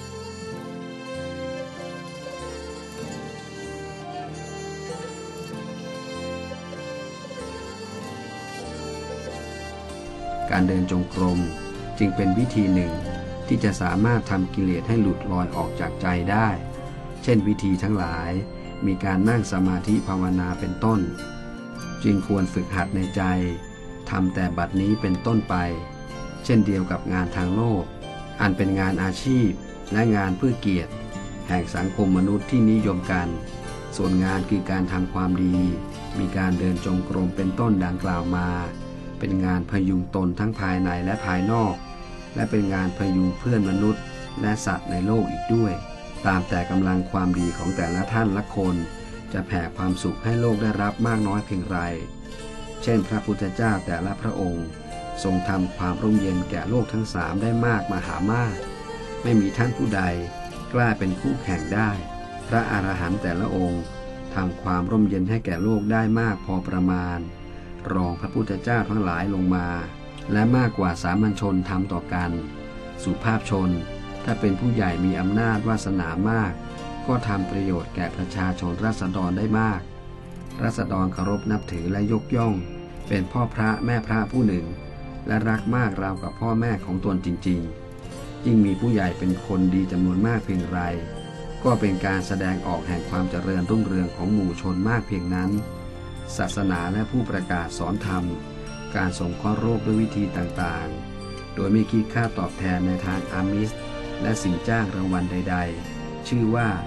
การเดินจงกรมจึงเป็นวิธีหนึ่งที่จะสามารถทำกิเลสให้หลุดลอยออกจากใจได้เช่นวิธีทั้งหลายมีการนั่งสมาธิภาวนาเป็นต้นจึงควรฝึกหัดในใจทำแต่บัดนี้เป็นต้นไปเช่นเดียวกับงานทางโลกอันเป็นงานอาชีพและงานเพื่อเกียรติแห่งสังคมมนุษย์ที่นิยมกันส่วนงานคือการทำความดีมีการเดินจงกรมเป็นต้นดังกล่าวมาเป็นงานพยุงตนทั้งภายในและภายนอกและเป็นงานพยุงเพื่อนมนุษย์และสัตว์ในโลกอีกด้วยตามแต่กำลังความดีของแต่ละท่านละคนจะแผ่ความสุขให้โลกได้รับมากน้อยเพียงไรเช่นพระพุทธเจ้าแต่ละพระองค์ทรงทำความร่มเย็นแก่โลกทั้งสามได้มากมหามากไม่มีท่านผู้ใดกล้าเป็นคู่แข่งได้พระอรหันต์แต่ละองค์ทำความร่มเย็นให้แก่โลกได้มากพอประมาณรองพระพุทธเจ้าทั้งหลายลงมาและมากกว่าสามัญชนทำต่อกันสุภาพชนถ้าเป็นผู้ใหญ่มีอำนาจวาสนามากก็ทำประโยชน์แก่ประชาชนราษฎรได้มากราษฎรเคารพนับถือและยกย่องเป็นพ่อพระแม่พระผู้หนึ่งและรักมากราวกับพ่อแม่ของตนจริงๆยิ่งมีผู้ใหญ่เป็นคนดีจำนวนมากเพียงไรก็เป็นการแสดงออกแห่งความเจริญรุ่งเรืองของหมู่ชนมากเพียงนั้นศาสนาและผู้ประกาศสอนธรรมการสงเคราะห์โรคด้วยวิธีต่างๆโดยไม่คิดค่าตอบแทนในทางอามิสและสินจ้างรางวัลใดๆชื่อว่า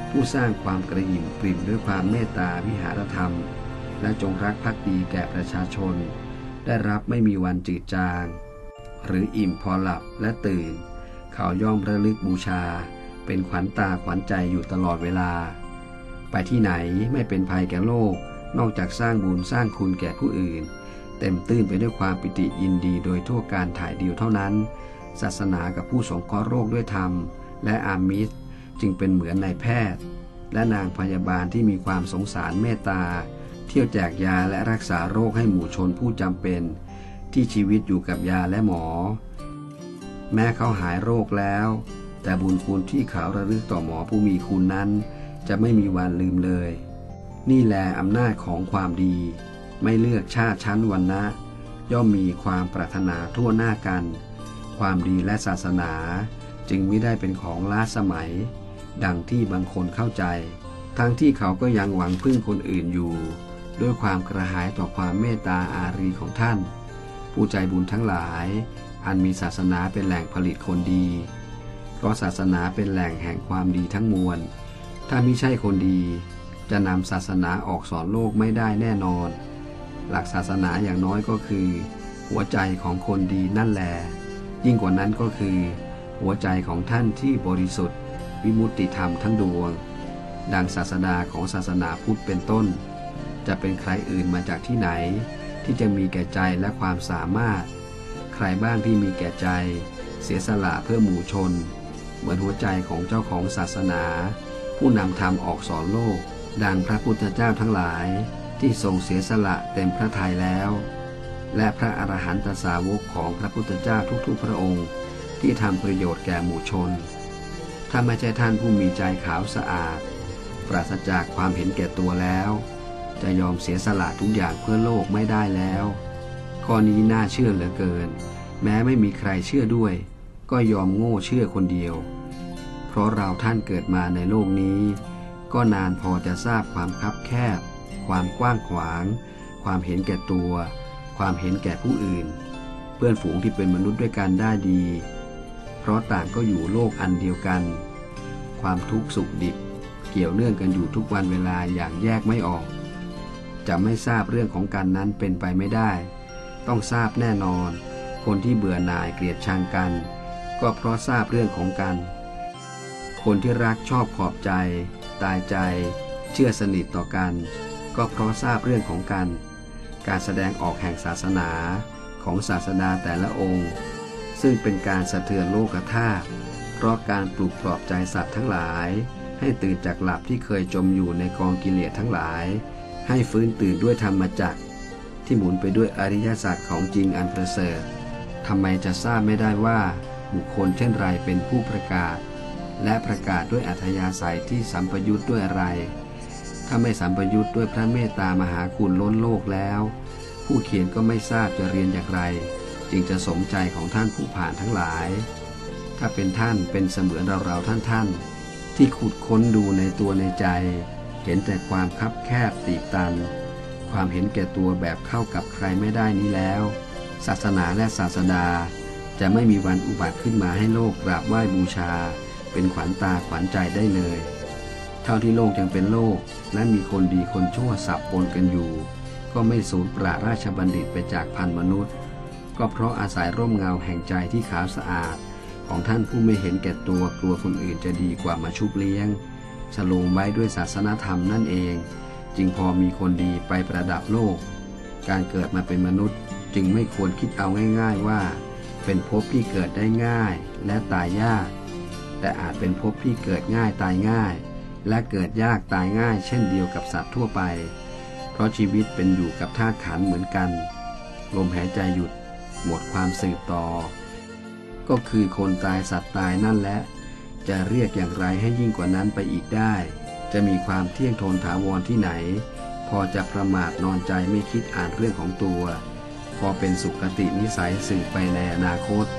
ผู้สร้างความกระหยิ่มปริ่มด้วยความเมตตาวิหารธรรมและจงรักภักดีแก่ประชาชนได้รับไม่มีวันจืดจางหรืออิ่มพอหลับและตื่นเขาย่อมระลึกบูชาเป็นขวัญตาขวัญใจอยู่ตลอดเวลาไปที่ไหนไม่เป็นภัยแก่โลกนอกจากสร้างบุญสร้างคุณแก่ผู้อื่นเต็มตื้นไปด้วยความปิติยินดีโดยทั่วการถ่ายเดียวเท่านั้นศาสนากับผู้สงเคราะห์โรคด้วยธรรมและอามิสจึงเป็นเหมือนนายแพทย์และนางพยาบาลที่มีความสงสารเมตตาเที่ยวแจกยาและรักษาโรคให้หมู่ชนผู้จำเป็นที่ชีวิตอยู่กับยาและหมอแม้เขาหายโรคแล้วแต่บุญคุณที่เขาระลึกต่อหมอผู้มีคุณนั้นจะไม่มีวันลืมเลยนี่แลอำนาจของความดีไม่เลือกชาติชั้นวรรณะย่อมมีความปรารถนาทั่วหน้ากันความดีและศาสนาจึงไม่ได้เป็นของล้าสมัยดังที่บางคนเข้าใจทั้งที่เขาก็ยังหวังพึ่งคนอื่นอยู่ด้วยความกระหายต่อความเมตตาอารีของท่านผู้ใจบุญทั้งหลายอันมีศาสนาเป็นแหล่งผลิตคนดีเพราะศาสนาเป็นแหล่งแห่งความดีทั้งมวลถ้ามิใช่คนดีจะนำศาสนาออกสอนโลกไม่ได้แน่นอนหลักศาสนาอย่างน้อยก็คือหัวใจของคนดีนั่นแหละยิ่งกว่านั้นก็คือหัวใจของท่านที่บริสุทธิ์วิมุตติธรรมทั้งดวงดังศาสดาของศาสนาพุทธเป็นต้นจะเป็นใครอื่นมาจากที่ไหนที่จะมีแก่ใจและความสามารถใครบ้างที่มีแก่ใจเสียสละเพื่อหมู่ชนเหมือนหัวใจของเจ้าของศาสนาผู้นำธรรมออกสอนโลกดังพระพุทธเจ้าทั้งหลายที่ทรงเสียสละเต็มพระทัยแล้วและพระอรหันตสาวกของพระพุทธเจ้าทุกๆพระองค์ที่ทำประโยชน์แก่หมู่ชนถ้าไม่ใช่ท่านผู้มีใจขาวสะอาดปราศจากความเห็นแก่ตัวแล้วจะยอมเสียสละทุกอย่างเพื่อโลกไม่ได้แล้วข้อนี้น่าเชื่อเหลือเกินแม้ไม่มีใครเชื่อด้วยก็ยอมโง่เชื่อคนเดียวเพราะเราท่านเกิดมาในโลกนี้ก็นานพอจะทราบความคับแคบความกว้างขวางความเห็นแก่ตัวความเห็นแก่ผู้อื่นเพื่อนฝูงที่เป็นมนุษย์ด้วยกันได้ดีเพราะต่างก็อยู่โลกอันเดียวกันความทุกข์สุขดิบเกี่ยวเนื่องกันอยู่ทุกวันเวลาอย่างแยกไม่ออกจะไม่ทราบเรื่องของกันนั้นเป็นไปไม่ได้ต้องทราบแน่นอนคนที่เบื่อหน่ายเกลียดชังกันก็เพราะทราบเรื่องของกันคนที่รักชอบขอบใจตายใจเชื่อสนิทต่อกันก็เพราะทราบเรื่องของกันการแสดงออกแห่งศาสนาของศาสดาแต่ละองค์ซึ่งเป็นการสะเทือนโลกธาตุเพราะการปลุกปลอบใจสัตว์ทั้งหลายให้ตื่นจากหลับที่เคยจมอยู่ในกองกิเลสทั้งหลายให้ฟื้นตื่นด้วยธรรมจักรที่หมุนไปด้วยอริยสัจของจริงอันประเสริฐทำไมจะทราบไม่ได้ว่าบุคคลเช่นไรเป็นผู้ประกาศและประกาศด้วยอัธยาศัยที่สัมปยุตด้วยอะไรถ้าไม่สัมปยุตด้วยพระเมตตามหาคุณล้นโลกแล้วผู้เขียนก็ไม่ทราบจะเรียนอย่างไรจึงจะสมใจของท่านผู้ผ่านทั้งหลายถ้าเป็นท่านเป็นเสมือนเราท่านที่ขุดค้นดูในตัวในใจเห็นแต่ความคับแคบตีบตันความเห็นแก่ตัวแบบเข้ากับใครไม่ได้นี้แล้วศาสนาและศาสดาจะไม่มีวันอุบัติขึ้นมาให้โลกกราบไหว้บูชาเป็นขวัญตาขวัญใจได้เลยเท่าที่โลกยังเป็นโลกและมีคนดีคนชั่วสับปนกันอยู่ก็ไม่สูญปราราชบัณฑิตไปจากพันมนุษย์ก็เพราะอาศัยร่มเงาแห่งใจที่ขาวสะอาดของท่านผู้ไม่เห็นแก่ตัวกลัวคนอื่นจะดีกว่ามาชุบเลี้ยงฉโลมไว้ด้วยศาสนธรรมนั่นเองจึงพอมีคนดีไปประดับโลกการเกิดมาเป็นมนุษย์จึงไม่ควรคิดเอาง่ายๆว่าเป็นภพที่เกิดได้ง่ายและตายยากแต่อาจเป็นภพที่เกิดง่ายตายง่ายและเกิดยากตายง่ายเช่นเดียวกับสัตว์ทั่วไปเพราะชีวิตเป็นอยู่กับธาตุขันธ์เหมือนกันลมหายใจหยุดหมดความสืบต่อก็คือคนตายสัตว์ตายนั่นแหละจะเรียกอย่างไรให้ยิ่งกว่านั้นไปอีกได้จะมีความเที่ยงทนถาวรที่ไหนพอจะประมาทนอนใจไม่คิดอ่านเรื่องของตัวพอเป็นสุขตินิสัยสืบไปในอนาคต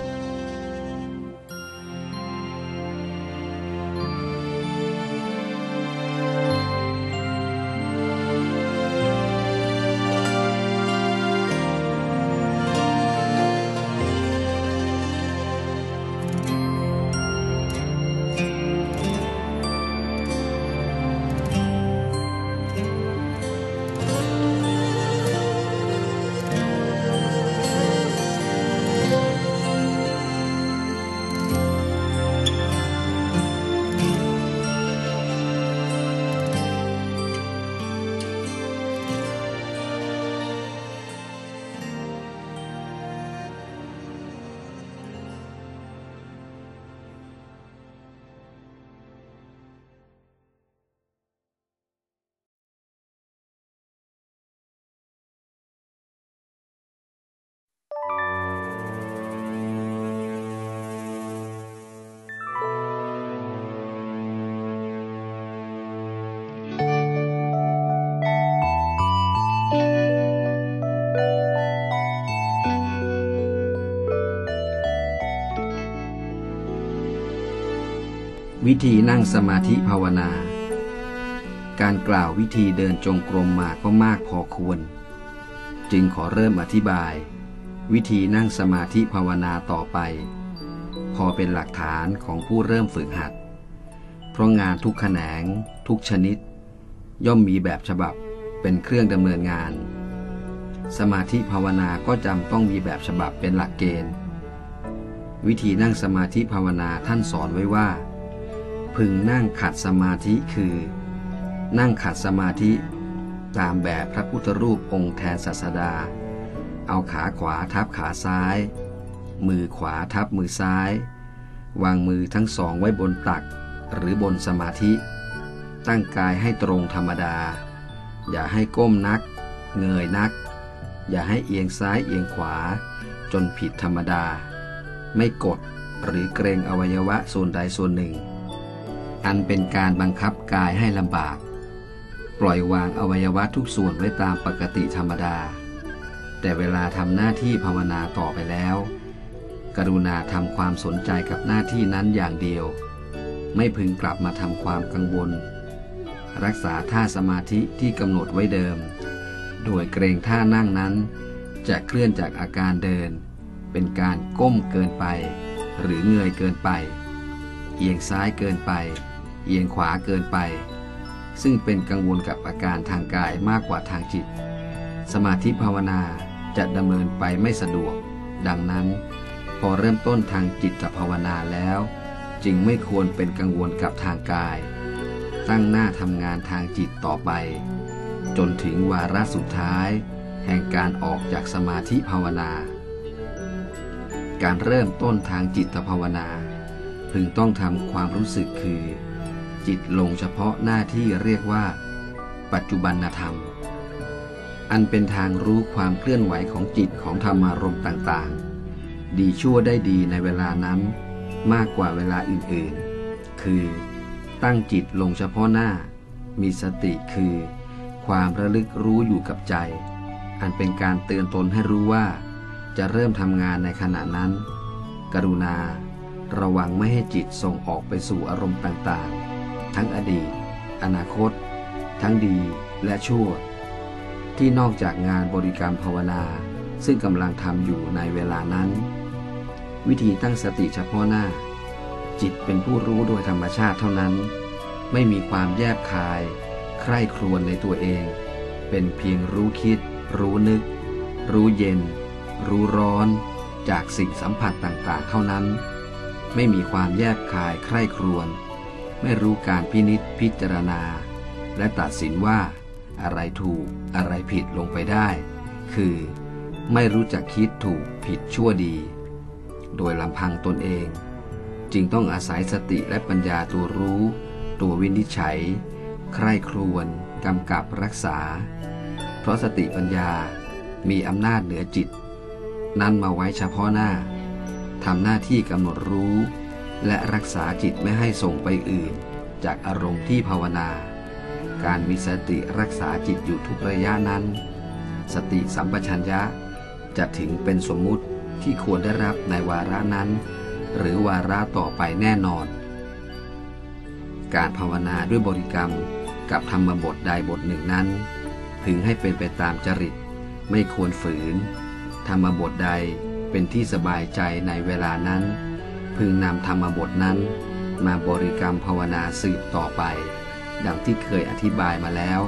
วิธีนั่งสมาธิภาวนาการกล่าววิธีเดินจงกรมมาก็มากพอควรจึงขอเริ่มอธิบายวิธีนั่งสมาธิภาวนาต่อไปพอเป็นหลักฐานของผู้เริ่มฝึกหัดเพราะงานทุกแขนงทุกชนิดย่อมมีแบบฉบับเป็นเครื่องดำเนินงานสมาธิภาวนาก็จำต้องมีแบบฉบับเป็นหลักเกณฑ์วิธีนั่งสมาธิภาวนาท่านสอนไว้ว่าพึงนั่งขัดสมาธิคือนั่งขัดสมาธิตามแบบพระพุทธรูปองค์แทนศาสดาเอาขาขวาทับขาซ้ายมือขวาทับมือซ้ายวางมือทั้งสองไว้บนตักหรือบนสมาธิตั้งกายให้ตรงธรรมดาอย่าให้ก้มนักเงยนักอย่าให้เอียงซ้ายเอียงขวาจนผิดธรรมดาไม่กดหรือเกรงอวัยวะส่วนใดส่วนหนึ่งอันเป็นการบังคับกายให้ลำบากปล่อยวางอวัยวะทุกส่วนไว้ตามปกติธรรมดาแต่เวลาทำหน้าที่ภาวนาต่อไปแล้วกรุณาทำความสนใจกับหน้าที่นั้นอย่างเดียวไม่พึงกลับมาทำความกังวลรักษาท่าสมาธิที่กำหนดไว้เดิมโดยเกรงท่านั่งนั้นจะเคลื่อนจากอาการเดินเป็นการก้มเกินไปหรือเงยเกินไปเอียงซ้ายเกินไปเอียงขวาเกินไปซึ่งเป็นกังวลกับอาการทางกายมากกว่าทางจิตสมาธิภาวนาจะดำเนินไปไม่สะดวกดังนั้นพอเริ่มต้นทางจิตภาวนาแล้วจึงไม่ควรเป็นกังวลกับทางกายตั้งหน้าทำงานทางจิตต่อไปจนถึงวาระสุดท้ายแห่งการออกจากสมาธิภาวนาการเริ่มต้นทางจิตภาวนาพึงต้องทำความรู้สึกคือจิตลงเฉพาะหน้าที่เรียกว่าปัจจุบันธรรมอันเป็นทางรู้ความเคลื่อนไหวของจิตของธรรมารมณ์ต่างๆดีชั่วได้ดีในเวลานั้นมากกว่าเวลาอื่นๆคือตั้งจิตลงเฉพาะหน้ามีสติคือความระลึกรู้อยู่กับใจอันเป็นการเตือนตนให้รู้ว่าจะเริ่มทำงานในขณะนั้นกรุณาระวังไม่ให้จิตส่งออกไปสู่อารมณ์ต่างๆทั้งอดีตอนาคตทั้งดีและชั่วที่นอกจากงานบริกรรมภาวนาซึ่งกำลังทำอยู่ในเวลานั้นวิธีตั้งสติเฉพาะหน้าจิตเป็นผู้รู้โดยธรรมชาติเท่านั้นไม่มีความแยบคายใคร่ครวญในตัวเองเป็นเพียงรู้คิดรู้นึกรู้เย็นรู้ร้อนจากสิ่งสัมผัสต่างๆเท่านั้นไม่มีความแยบคายใคร่ครวญไม่รู้การพินิจพิจารณาและตัดสินว่าอะไรถูกอะไรผิดลงไปได้คือไม่รู้จักคิดถูกผิดชั่วดีโดยลำพังตนเองจึงต้องอาศัยสติและปัญญาตัวรู้ตัววินิจฉัยใคร่ครวญกำกับรักษาเพราะสติปัญญามีอำนาจเหนือจิตนั่นมาไว้เฉพาะหน้าทำหน้าที่กำหนดรู้และรักษาจิตไม่ให้ส่งไปอื่นจากอารมณ์ที่ภาวนาการมีสติรักษาจิตอยู่ทุกระยะนั้นสติสัมปชัญญะจะถึงเป็นสมมุติที่ควรได้รับในวาระนั้นหรือวาระต่อไปแน่นอนการภาวนาด้วยบริกรรมกับธรรมบทใดบทหนึ่งนั้นพึงให้เป็นไปตามจริตไม่ควรฝืนธรรมบทใดเป็นที่สบายใจในเวลานั้นพึงนำธรรมบทนั้นมาบริกรรมภาวนาสืบต่อไปดังที่เคยอธิบายมาแล้ว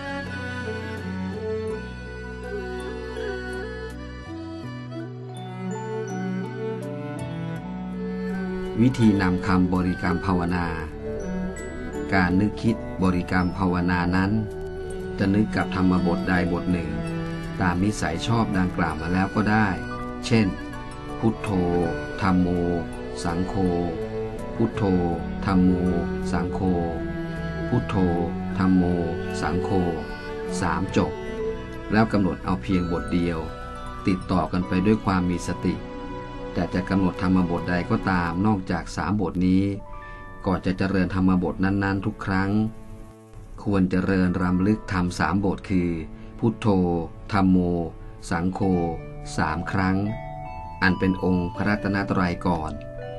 วิธีนำคำบริกรรมภาวนาการนึกคิดบริกรรมภาวนานั้นจะนึกกับธรรมบทใดบทหนึ่งตามนิสัยชอบดังกล่าวมาแล้วก็ได้เช่นพุทโธธัมโมสังโฆพุทโธธัมโมสังโฆพุทโธธัมโมสังโฆ3 จบแล้วกำหนดเอาเพียงบทเดียวติดต่อกันไปด้วยความมีสติแต่จะกำหนดธรรมบทใดก็ตามนอกจาก3 บทนี้ก่อนจะเจริญธรรมบทนั้นๆทุกครั้งควรเจริญรำลึกธรรม3 บทคือพุทโธธัมโมสังโฆ3 ครั้งอันเป็นองค์พระรัตนตรัยก่อน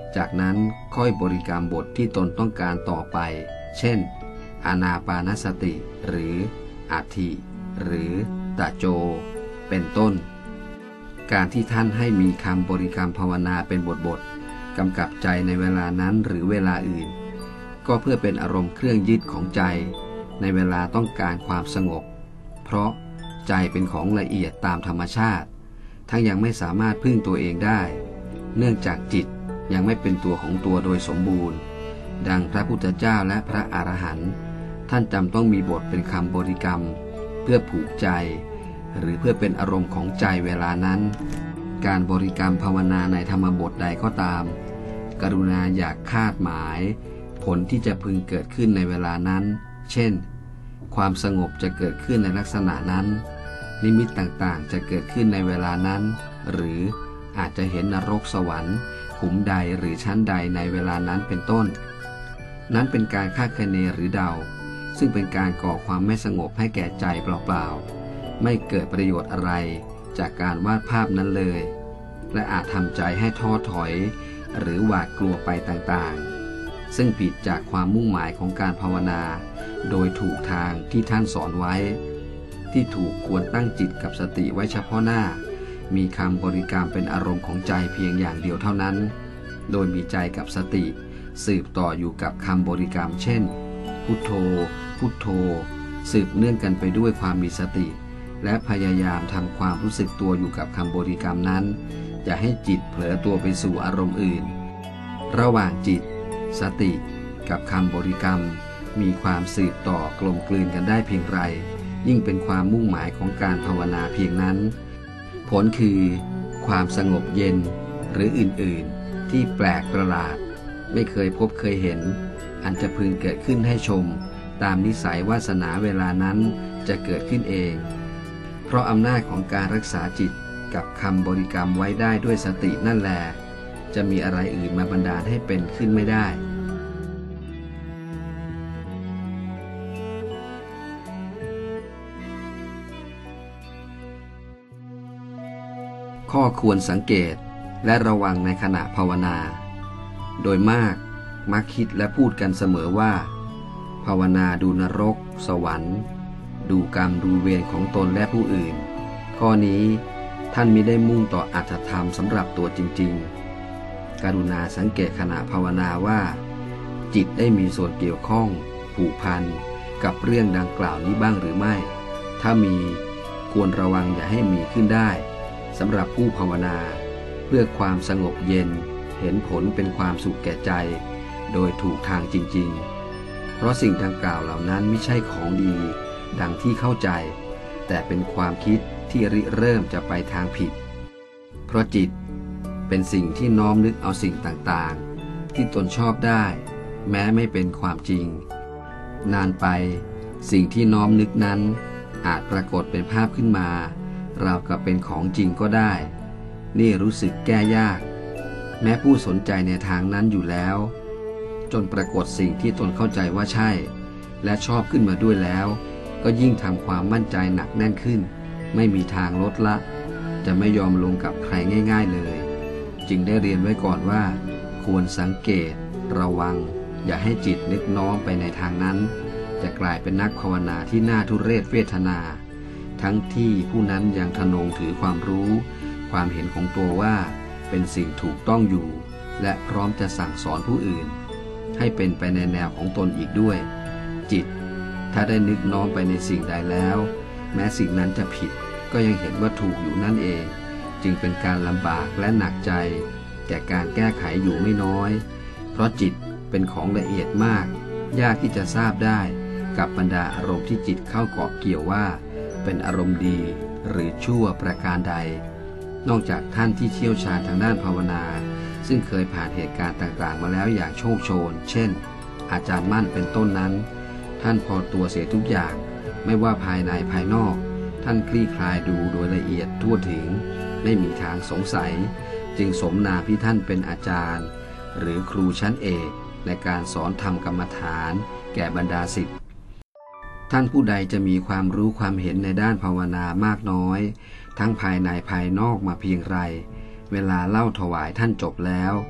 จากนั้นค่อยบริกรรมบทที่ตนต้องการต่อไปเช่นอานาปานสติหรืออัตถิหรือตะโจเป็นต้นการที่ท่านให้มีคำบริกรรมภาวนาเป็นบทกำกับใจในเวลานั้นหรือเวลาอื่นก็เพื่อเป็นอารมณ์เครื่องยึดของใจในเวลาต้องการความสงบเพราะใจเป็นของละเอียดตามธรรมชาติทั้งยังไม่สามารถพึ่งตัวเองได้เนื่องจากจิตยังไม่เป็นตัวของตัวโดยสมบูรณ์ดังพระพุทธเจ้าและพระอรหันต์ท่านจำต้องมีบทเป็นคำบริกรรมเพื่อผูกใจหรือเพื่อเป็นอารมณ์ของใจเวลานั้นการบริกรรมภาวนาในธรรมบทใดก็ตามกรุณาอย่าคาดหมายผลที่จะพึงเกิดขึ้นในเวลานั้นเช่นความสงบจะเกิดขึ้นในลักษณะนั้นนิมิตต่างๆจะเกิดขึ้นในเวลานั้นหรืออาจจะเห็นนรกสวรรค์ขุมใดหรือชั้นใดในเวลานั้นเป็นต้นนั้นเป็นการคาดคะเนหรือเดาซึ่งเป็นการก่อความไม่สงบให้แก่ใจเปล่าๆไม่เกิดประโยชน์อะไรจากการวาดภาพนั้นเลยและอาจทำใจให้ท้อถอยหรือหวาดกลัวไปต่างๆซึ่งผิดจากความมุ่งหมายของการภาวนาโดยถูกทางที่ท่านสอนไว้ที่ถูกควรตั้งจิตกับสติไว้เฉพาะหน้ามีคำบริกรรมเป็นอารมณ์ของใจเพียงอย่างเดียวเท่านั้นโดยมีใจกับสติสืบต่ออยู่กับคำบริกรรมเช่นพุทโธพุทโธสืบเนื่องกันไปด้วยความมีสติและพยายามทำความรู้สึกตัวอยู่กับคำบริกรรมนั้นอย่าให้จิตเผลอตัวไปสู่อารมณ์อื่นระหว่างจิตสติกับคำบริกรรมมีความสืบต่อกลมกลืนกันได้เพียงไรยิ่งเป็นความมุ่งหมายของการภาวนาเพียงนั้นผลคือความสงบเย็นหรืออื่นๆที่แปลกประหลาดไม่เคยพบเคยเห็นอันจะพึงเกิดขึ้นให้ชมตามนิสัยวาสนาเวลานั้นจะเกิดขึ้นเองเพราะอำนาจของการรักษาจิตกับคำบริกรรมไว้ได้ด้วยสตินั่นแหละจะมีอะไรอื่นมาบันดาลให้เป็นขึ้นไม่ได้ข้อควรสังเกตและระวังในขณะภาวนาโดยมากมักคิดและพูดกันเสมอว่าภาวนาดูนรกสวรรค์ดูกรรมดูเวรของตนและผู้อื่นข้อนี้ท่านมิได้มุ่งต่ออรรถธรรมสำหรับตัวจริงๆกรุณาสังเกตขณะภาวนาว่าจิตได้มีส่วนเกี่ยวข้องผูกพันกับเรื่องดังกล่าวนี้บ้างหรือไม่ถ้ามีควรระวังอย่าให้มีขึ้นได้สำหรับผู้ภาวนาเพื่อความสงบเย็นเห็นผลเป็นความสุขแก่ใจโดยถูกทางจริงๆเพราะสิ่งดังกล่าวเหล่านั้นไม่ใช่ของดีดังที่เข้าใจแต่เป็นความคิดที่ริเริ่มจะไปทางผิดเพราะจิตเป็นสิ่งที่น้อมนึกเอาสิ่งต่างๆที่ตนชอบได้แม้ไม่เป็นความจริงนานไปสิ่งที่น้อมนึกนั้นอาจปรากฏเป็นภาพขึ้นมาราวกับเป็นของจริงก็ได้นี่รู้สึกแก้ยากแม้ผู้สนใจในทางนั้นอยู่แล้วจนปรากฏสิ่งที่ตนเข้าใจว่าใช่และชอบขึ้นมาด้วยแล้วก็ยิ่งทำความมั่นใจหนักแน่นขึ้นไม่มีทางลดละจะไม่ยอมลงกับใครง่ายๆเลยจึงได้เรียนไว้ก่อนว่าควรสังเกตระวังอย่าให้จิตนึกน้อมไปในทางนั้นจะกลายเป็นนักภาวนาที่น่าทุเรศเวทนาทั้งที่ผู้นั้นยังทะนงถือความรู้ความเห็นของตัวว่าเป็นสิ่งถูกต้องอยู่และพร้อมจะสั่งสอนผู้อื่นให้เป็นไปในแนวของตนอีกด้วยจิตถ้าได้นึกน้อมไปในสิ่งใดแล้วแม้สิ่งนั้นจะผิดก็ยังเห็นว่าถูกอยู่นั่นเองจึงเป็นการลำบากและหนักใจแก่การแก้ไขอยู่ไม่น้อยเพราะจิตเป็นของละเอียดมากยากที่จะทราบได้กับบรรดาอารมณ์ที่จิตเข้าเกาะเกี่ยวว่าเป็นอารมณ์ดีหรือชั่วประการใดนอกจากท่านที่เชี่ยวชาญทางด้านภาวนาซึ่งเคยผ่านเหตุการณ์ต่างๆมาแล้วอย่างโชคโชนเช่นอาจารย์มั่นเป็นต้นนั้นท่านพอตัวเสียทุกอย่างไม่ว่าภายในภายนอกท่านคลี่คลายดูโดยละเอียดทั่วถึงไม่มีทางสงสัยจึงสมนามที่ท่านเป็นอาจารย์หรือครูชั้นเอกในการสอนธรรมกรรมฐานแก่บรรดาศิษย์ท่านผู้ใดจะมีความรู้ความเห็นในด้านภาวนามากน้อยทั้งภายในภายนอกมาเพียงไรเวลาเล่าถวายท่านจบแล้ว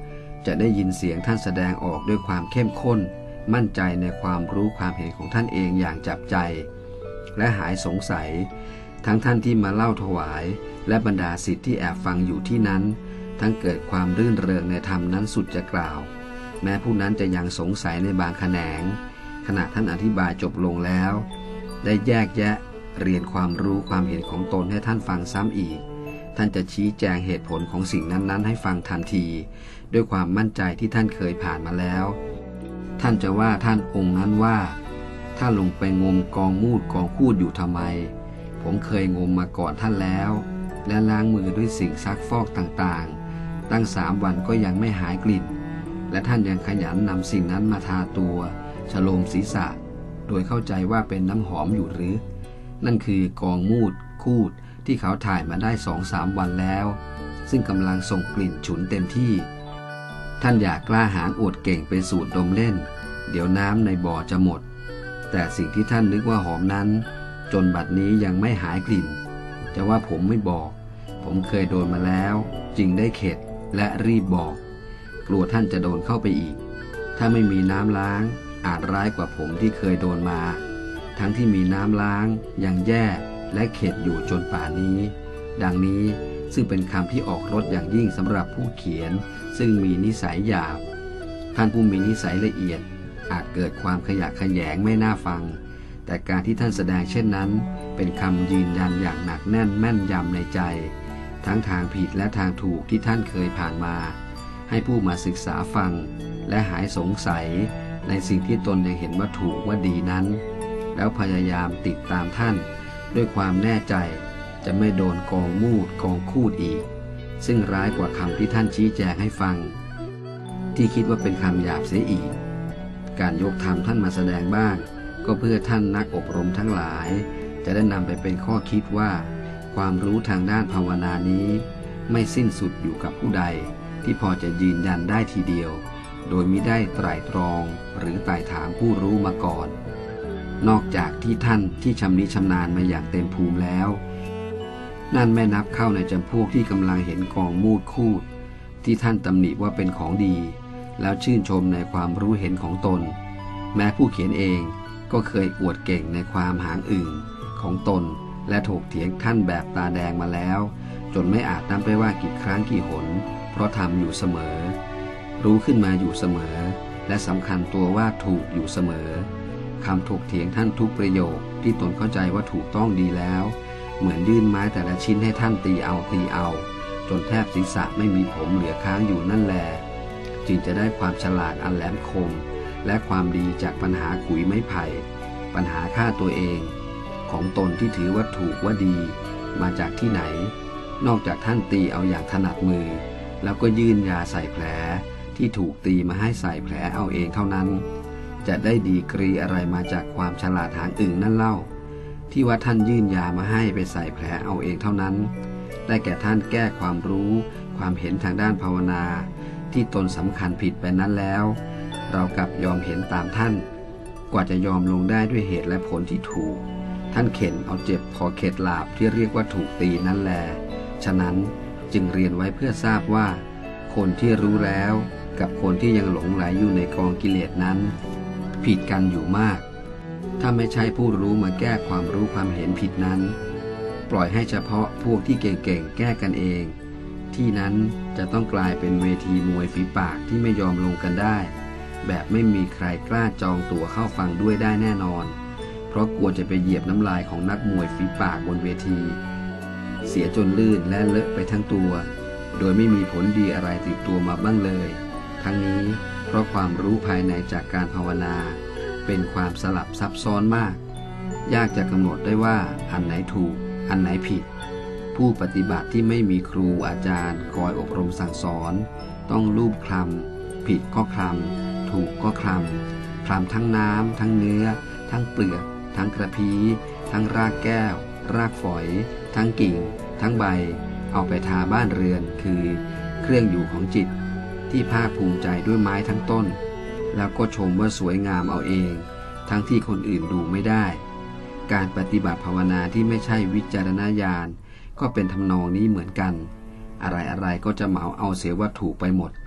จะได้ยินเสียงท่านแสดงออกด้วยความเข้มข้นมั่นใจในความรู้ความเห็นของท่านเองอย่างจับใจและหายสงสัยทั้งท่านที่มาเล่าถวายและบรรดาศิษย์ที่แอบฟังอยู่ที่นั้นทั้งเกิดความรื่นเริงในธรรมนั้นสุดจะกล่าวแม้ผู้นั้นจะยังสงสัยในบางแขนงขณะท่านอธิบายจบลงแล้วได้แยกแยะเรียนความรู้ความเห็นของตนให้ท่านฟังซ้ำอีกท่านจะชี้แจงเหตุผลของสิ่งนั้นๆให้ฟังทันทีด้วยความมั่นใจที่ท่านเคยผ่านมาแล้วท่านจะว่าท่านองค์นั้นว่าถ้าลงไปงมกองมูดกองคูดอยู่ทำไมผมเคยงมมาก่อนท่านแล้วและล้างมือด้วยสิ่งซักฟอกต่างๆตั้ง3 วันก็ยังไม่หายกลิ่นและท่านยังขยันนำสิ่งนั้นมาทาตัวฉโลมศีรษะโดยเข้าใจว่าเป็นน้ำหอมอยู่หรือนั่นคือกองมูดคูดที่เขาถ่ายมาได้2-3 วันแล้วซึ่งกำลังส่งกลิ่นฉุนเต็มที่ท่านอยากกล้าหาญอวดเก่งไปสูดดมเล่นเดี๋ยวน้ำในบ่อจะหมดแต่สิ่งที่ท่านนึกว่าหอมนั้นจนบัดนี้ยังไม่หายกลิ่นจะว่าผมไม่บอกผมเคยโดนมาแล้วจึงได้เข็ดและรีบบอกกลัวท่านจะโดนเข้าไปอีกถ้าไม่มีน้ำล้างอาจร้ายกว่าผมที่เคยโดนมาทั้งที่มีน้ำล้างยังแย่และเข็ดอยู่จนป่านนี้ดังนี้ซึ่งเป็นคำที่ออกรสอย่างยิ่งสำหรับผู้เขียนซึ่งมีนิสัยหยาบท่านผู้มีนิสัยละเอียดอาจเกิดความขยะแขยงไม่น่าฟังแต่การที่ท่านแสดงเช่นนั้นเป็นคำยืนยันอย่างหนักแน่นแม่นยำในใจทั้งทางผิดและทางถูกที่ท่านเคยผ่านมาให้ผู้มาศึกษาฟังและหายสงสัยในสิ่งที่ตนยังเห็นว่าถูกว่าดีนั้นแล้วพยายามติดตามท่านด้วยความแน่ใจจะไม่โดนกองมูดกองคูดอีกซึ่งร้ายกว่าคำที่ท่านชี้แจงให้ฟังที่คิดว่าเป็นคำหยาบเสียอีกการยกธรรมท่านมาแสดงบ้างก็เพื่อท่านนักอบรมทั้งหลายจะได้นำไปเป็นข้อคิดว่าความรู้ทางด้านภาวนานี้ไม่สิ้นสุดอยู่กับผู้ใดที่พอจะยืนยันได้ทีเดียวโดยมิได้ไตร่ตรองหรือไต่ถามผู้รู้มาก่อนนอกจากที่ท่านที่ชำนิชำนาญมาอย่างเต็มภูมิแล้วนั่นไม่นับเข้าในจำพวกที่กำลังเห็นกองมูดคูดที่ท่านตำหนิว่าเป็นของดีแล้วชื่นชมในความรู้เห็นของตนแม้ผู้เขียนเองก็เคยอวดเก่งในความหางอึ่งของตนและถกเถียงท่านแบบตาแดงมาแล้วจนไม่อาจนับได้ว่ากี่ครั้งกี่หนเพราะทำอยู่เสมอรู้ขึ้นมาอยู่เสมอและสำคัญตัวว่าถูกอยู่เสมอคำถกเถียงท่านทุกประโยคที่ตนเข้าใจว่าถูกต้องดีแล้วเหมือนยื่นไม้แต่ละชิ้นให้ท่านตีเอาจนแทบศีรษะไม่มีผมเหลือค้างอยู่นั่นแลจึงจะได้ความฉลาดอันแหลมคมและความดีจากปัญหาขุยไม้ไผ่ปัญหาฆ่าตัวเองของตนที่ถือว่าถูกว่าดีมาจากที่ไหนนอกจากท่านตีเอาอย่างถนัดมือแล้วก็ยื่นยาใส่แผลที่ถูกตีมาให้ใส่แผลเอาเองเท่านั้นจะได้ดีกรีอะไรมาจากความฉลาดหางอึ่งนั่นเล่าที่ว่าท่านยื่นยามาให้ไปใส่แผลเอาเองเท่านั้นได้แก่ท่านแก้ความรู้ความเห็นทางด้านภาวนาที่ตนสำคัญผิดไปนั้นแล้วเรากลับยอมเห็นตามท่านกว่าจะยอมลงได้ด้วยเหตุและผลที่ถูกท่านเข็นเอาเจ็บพอเข็ดหลาบที่เรียกว่าถูกตีนั่นแลฉะนั้นจึงเรียนไว้เพื่อทราบว่าคนที่รู้แล้วกับคนที่ยังหลงไหลอยู่ในกองกิเลสนั้นผิดกันอยู่มากถ้าไม่ใช่ผู้รู้มาแก้ความรู้ความเห็นผิดนั้นปล่อยให้เฉพาะพวกที่เก่งๆแก้กันเองที่นั้นจะต้องกลายเป็นเวทีมวยฝีปากที่ไม่ยอมลงกันได้แบบไม่มีใครกล้าจองตั๋วเข้าฟังด้วยได้แน่นอนเพราะกลัวจะไปเหยียบน้ำลายของนักมวยฝีปากบนเวทีเสียจนลื่นและเลอะไปทั้งตัวโดยไม่มีผลดีอะไรติดตัวมาบ้างเลยทั้งนี้เพราะความรู้ภายในจากการภาวนาเป็นความสลับซับซ้อนมากยากจะกำหนดได้ว่าอันไหนถูกอันไหนผิดผู้ปฏิบัติที่ไม่มีครูอาจารย์คอยอบรมสั่งสอนต้องลูบคลำผิดก็คลำถูกก็คลำทั้งน้ำทั้งเนื้อทั้งเปลือกทั้งกระพี้ทั้งรากแก้วรากฝอยทั้งกิ่งทั้งใบเอาไปทาบ้านเรือนคือเครื่องอยู่ของจิตที่ภาคภูมิใจด้วยไม้ทั้งต้นแล้วก็ชมว่าสวยงามเอาเองทั้งที่คนอื่นดูไม่ได้การปฏิบัติภาวนาที่ไม่ใช่วิจารณญาณก็เป็นทำนองนี้เหมือนกันอะไรๆก็จะเหมาเอาเสียว่าถูกไปหมด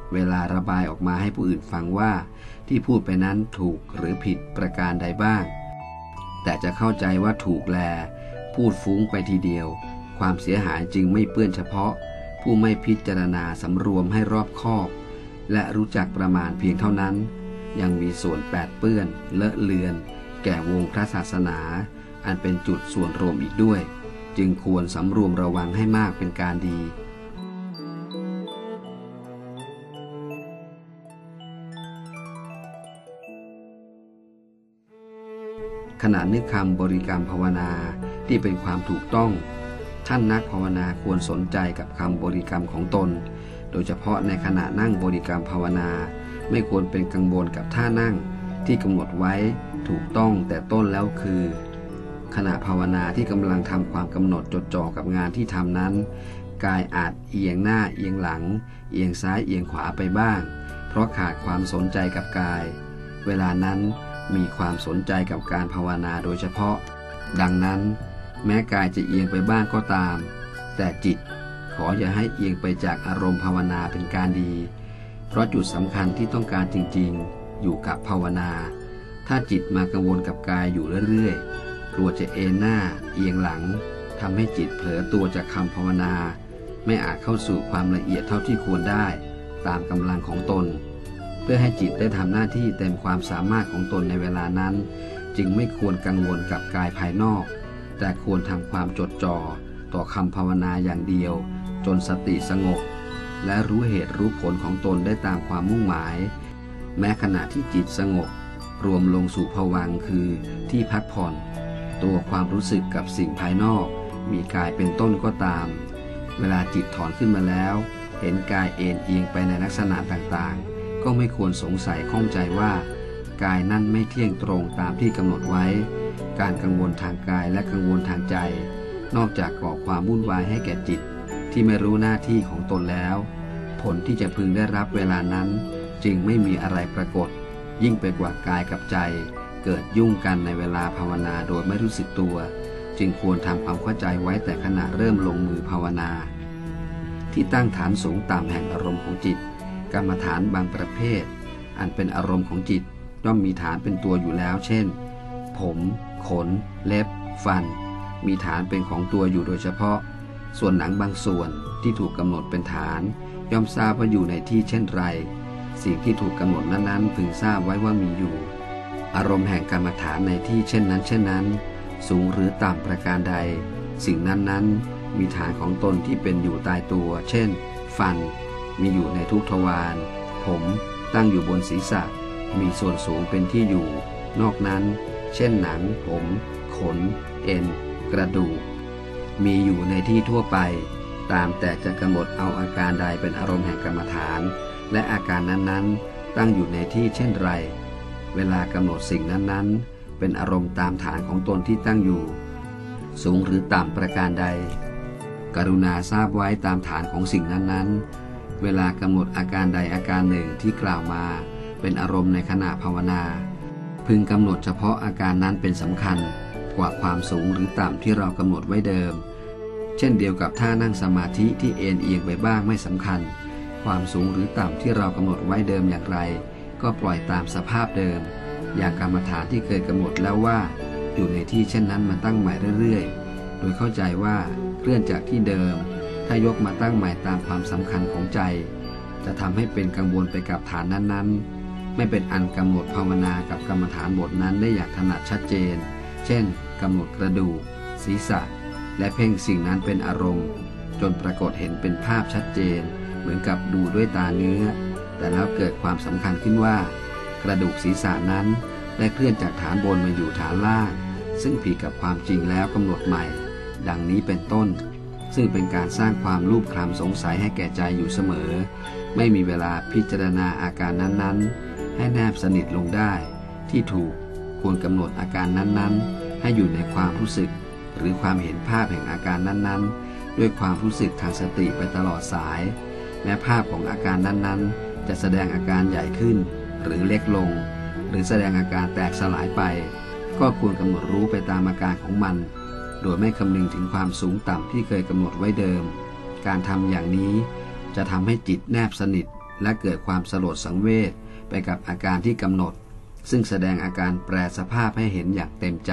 เวลาระบายออกมาให้ผู้อื่นฟังว่าที่พูดไปนั้นถูกหรือผิดประการใดบ้างแต่จะเข้าใจว่าถูกแลพูดฟุ้งไปทีเดียวความเสียหายจึงไม่เปื้อนเฉพาะผู้ไม่พิจารณาสำรวมให้รอบคอบและรู้จักประมาณเพียงเท่านั้นยังมีส่วนแปดเปื้อนเลอะเลือนแก่วงพระศาสนาอันเป็นจุดส่วนรวมอีกด้วยจึงควรสำรวมระวังให้มากเป็นการดีขณะนึกคำบริกรรมภาวนาที่เป็นความถูกต้องท่านนักภาวนาควรสนใจกับคำบริกรรมของตนโดยเฉพาะในขณะนั่งบริกรรมภาวนาไม่ควรเป็นกังวลกับท่านั่งที่กำหนดไว้ถูกต้องแต่ต้นแล้วคือขณะภาวนาที่กำลังทำความกำหนดจดจ่อกับงานที่ทำนั้นกายอาจเอียงหน้าเอียงหลังเอียงซ้ายเอียงขวาไปบ้างเพราะขาดความสนใจกับกายเวลานั้นมีความสนใจกับการภาวนาโดยเฉพาะดังนั้นแม้กายจะเอียงไปบ้างก็ตามแต่จิตขออย่าให้เอียงไปจากอารมณ์ภาวนาเป็นการดีเพราะจุดสำคัญที่ต้องการจริงๆอยู่กับภาวนาถ้าจิตมากังวลกับกายอยู่เรื่อยๆกลัวจะเอนหน้าเอียงหลังทำให้จิตเผลอตัวจากคำภาวนาไม่อาจเข้าสู่ความละเอียดเท่าที่ควรได้ตามกำลังของตนเพื่อให้จิตได้ทำหน้าที่เต็มความสามารถของตนในเวลานั้นจึงไม่ควรกังวลกับกายภายนอกแต่ควรทำความจดจ่อต่อคำภาวนาอย่างเดียวจนสติสงบและรู้เหตุรู้ผลของตนได้ตามความมุ่งหมายแม้ขณะที่จิตสงบรวมลงสู่ภวังค์คือที่พักผ่อนตัวความรู้สึกกับสิ่งภายนอกมีกายเป็นต้นก็ตามเวลาจิตถอนขึ้นมาแล้วเห็นกายเอ็นเอียงไปในลักษณะต่างๆก็ไม่ควรสงสัยข้องใจว่ากายนั่นไม่เที่ยงตรงตามที่กำหนดไว้การกังวลทางกายและกังวลทางใจนอกจากก่อความวุ่นวายให้แก่จิตที่ไม่รู้หน้าที่ของตนแล้วผลที่จะพึงได้รับเวลานั้นจึงไม่มีอะไรปรากฏยิ่งไปกว่ากายกับใจเกิดยุ่งกันในเวลาภาวนาโดยไม่รู้สึกตัวจึงควรทำความเข้าใจไว้แต่ขณะเริ่มลงมือภาวนาที่ตั้งฐานสูงต่ำแห่งอารมณ์ของจิตกรรมฐานบางประเภทอันเป็นอารมณ์ของจิตย่อมมีฐานเป็นตัวอยู่แล้วเช่นผมขนเล็บฟันมีฐานเป็นของตัวอยู่โดยเฉพาะส่วนหนังบางส่วนที่ถูกกำหนดเป็นฐานย่อมทราบว่าอยู่ในที่เช่นไรสิ่งที่ถูกกำหนดนั้นๆพึงทราบไว้ว่ามีอยู่อารมณ์แห่งกรรมฐานในที่เช่นนั้นสูงหรือต่ำประการใดสิ่งนั้นมีฐานของตนที่เป็นอยู่ตายตัวเช่นฟันมีอยู่ในทุกทวารผมตั้งอยู่บนศีรษะมีส่วนสูงเป็นที่อยู่นอกนั้นเช่นหนังผมขนเอ็นกระดูกมีอยู่ในที่ทั่วไปตามแต่จะกำหนดเอาอาการใดเป็นอารมณ์แห่งกรรมฐานและอาการนั้นๆตั้งอยู่ในที่เช่นไรเวลากำหนดสิ่งนั้นๆเป็นอารมณ์ตามฐานของตนที่ตั้งอยู่สูงหรือต่ำประการใดกรุณาทราบไว้ตามฐานของสิ่งนั้นๆเวลากำหนดอาการใดอาการหนึ่งที่กล่าวมาเป็นอารมณ์ในขณะภาวนาพึงกำหนดเฉพาะอาการนั้นเป็นสำคัญกว่าความสูงหรือต่ำที่เรากำหนดไว้เดิมเช่นเดียวกับท่านั่งสมาธิที่เอ็นเอียงไปบ้างไม่สำคัญความสูงหรือต่ำที่เรากำหนดไว้เดิมอย่างไรก็ปล่อยตามสภาพเดิมอย่างกรรมฐานที่เคยกำหนดแล้วว่าอยู่ในที่เช่นนั้นมาตั้งใหม่เรื่อยๆโดยเข้าใจว่าเคลื่อนจากที่เดิมถ้ายกมาตั้งใหม่ตามความสำคัญของใจจะทำให้เป็นกังวลไปกับฐานนั้นๆไม่เป็นอันกำหนดภาวนากับกรรมฐานบทนั้นได้อย่างถนัดชัดเจนเช่นกำหนดกระดูกศีรษะและเพ่งสิ่งนั้นเป็นอารมณ์จนปรากฏเห็นเป็นภาพชัดเจนเหมือนกับดูด้วยตาเนื้อแต่แล้วเกิดความสำคัญขึ้นว่ากระดูกศีรษะนั้นได้เคลื่อนจากฐานบนมาอยู่ฐานล่างซึ่งผิดกับความจริงแล้วกำหนดใหม่ดังนี้เป็นต้นซึ่งเป็นการสร้างความรูปคลำสงสัยให้แก่ใจอยู่เสมอไม่มีเวลาพิจารณาอาการนั้นๆให้แนบสนิทลงได้ที่ถูกควรกำหนดอาการนั้นๆให้อยู่ในความรู้สึกหรือความเห็นภาพแห่งอาการนั้นๆด้วยความรู้สึกทางสติไปตลอดสายแม้ภาพของอาการนั้นๆจะแสดงอาการใหญ่ขึ้นหรือเล็กลงหรือแสดงอาการแตกสลายไปก็ควรกำหนดรู้ไปตามอาการของมันโดยไม่คำนึงถึงความสูงต่ำที่เคยกำหนดไว้เดิมการทำอย่างนี้จะทำให้จิตแนบสนิทและเกิดความสลดสังเวชไปกับอาการที่กำหนดซึ่งแสดงอาการแปรสภาพให้เห็นอย่างเต็มใจ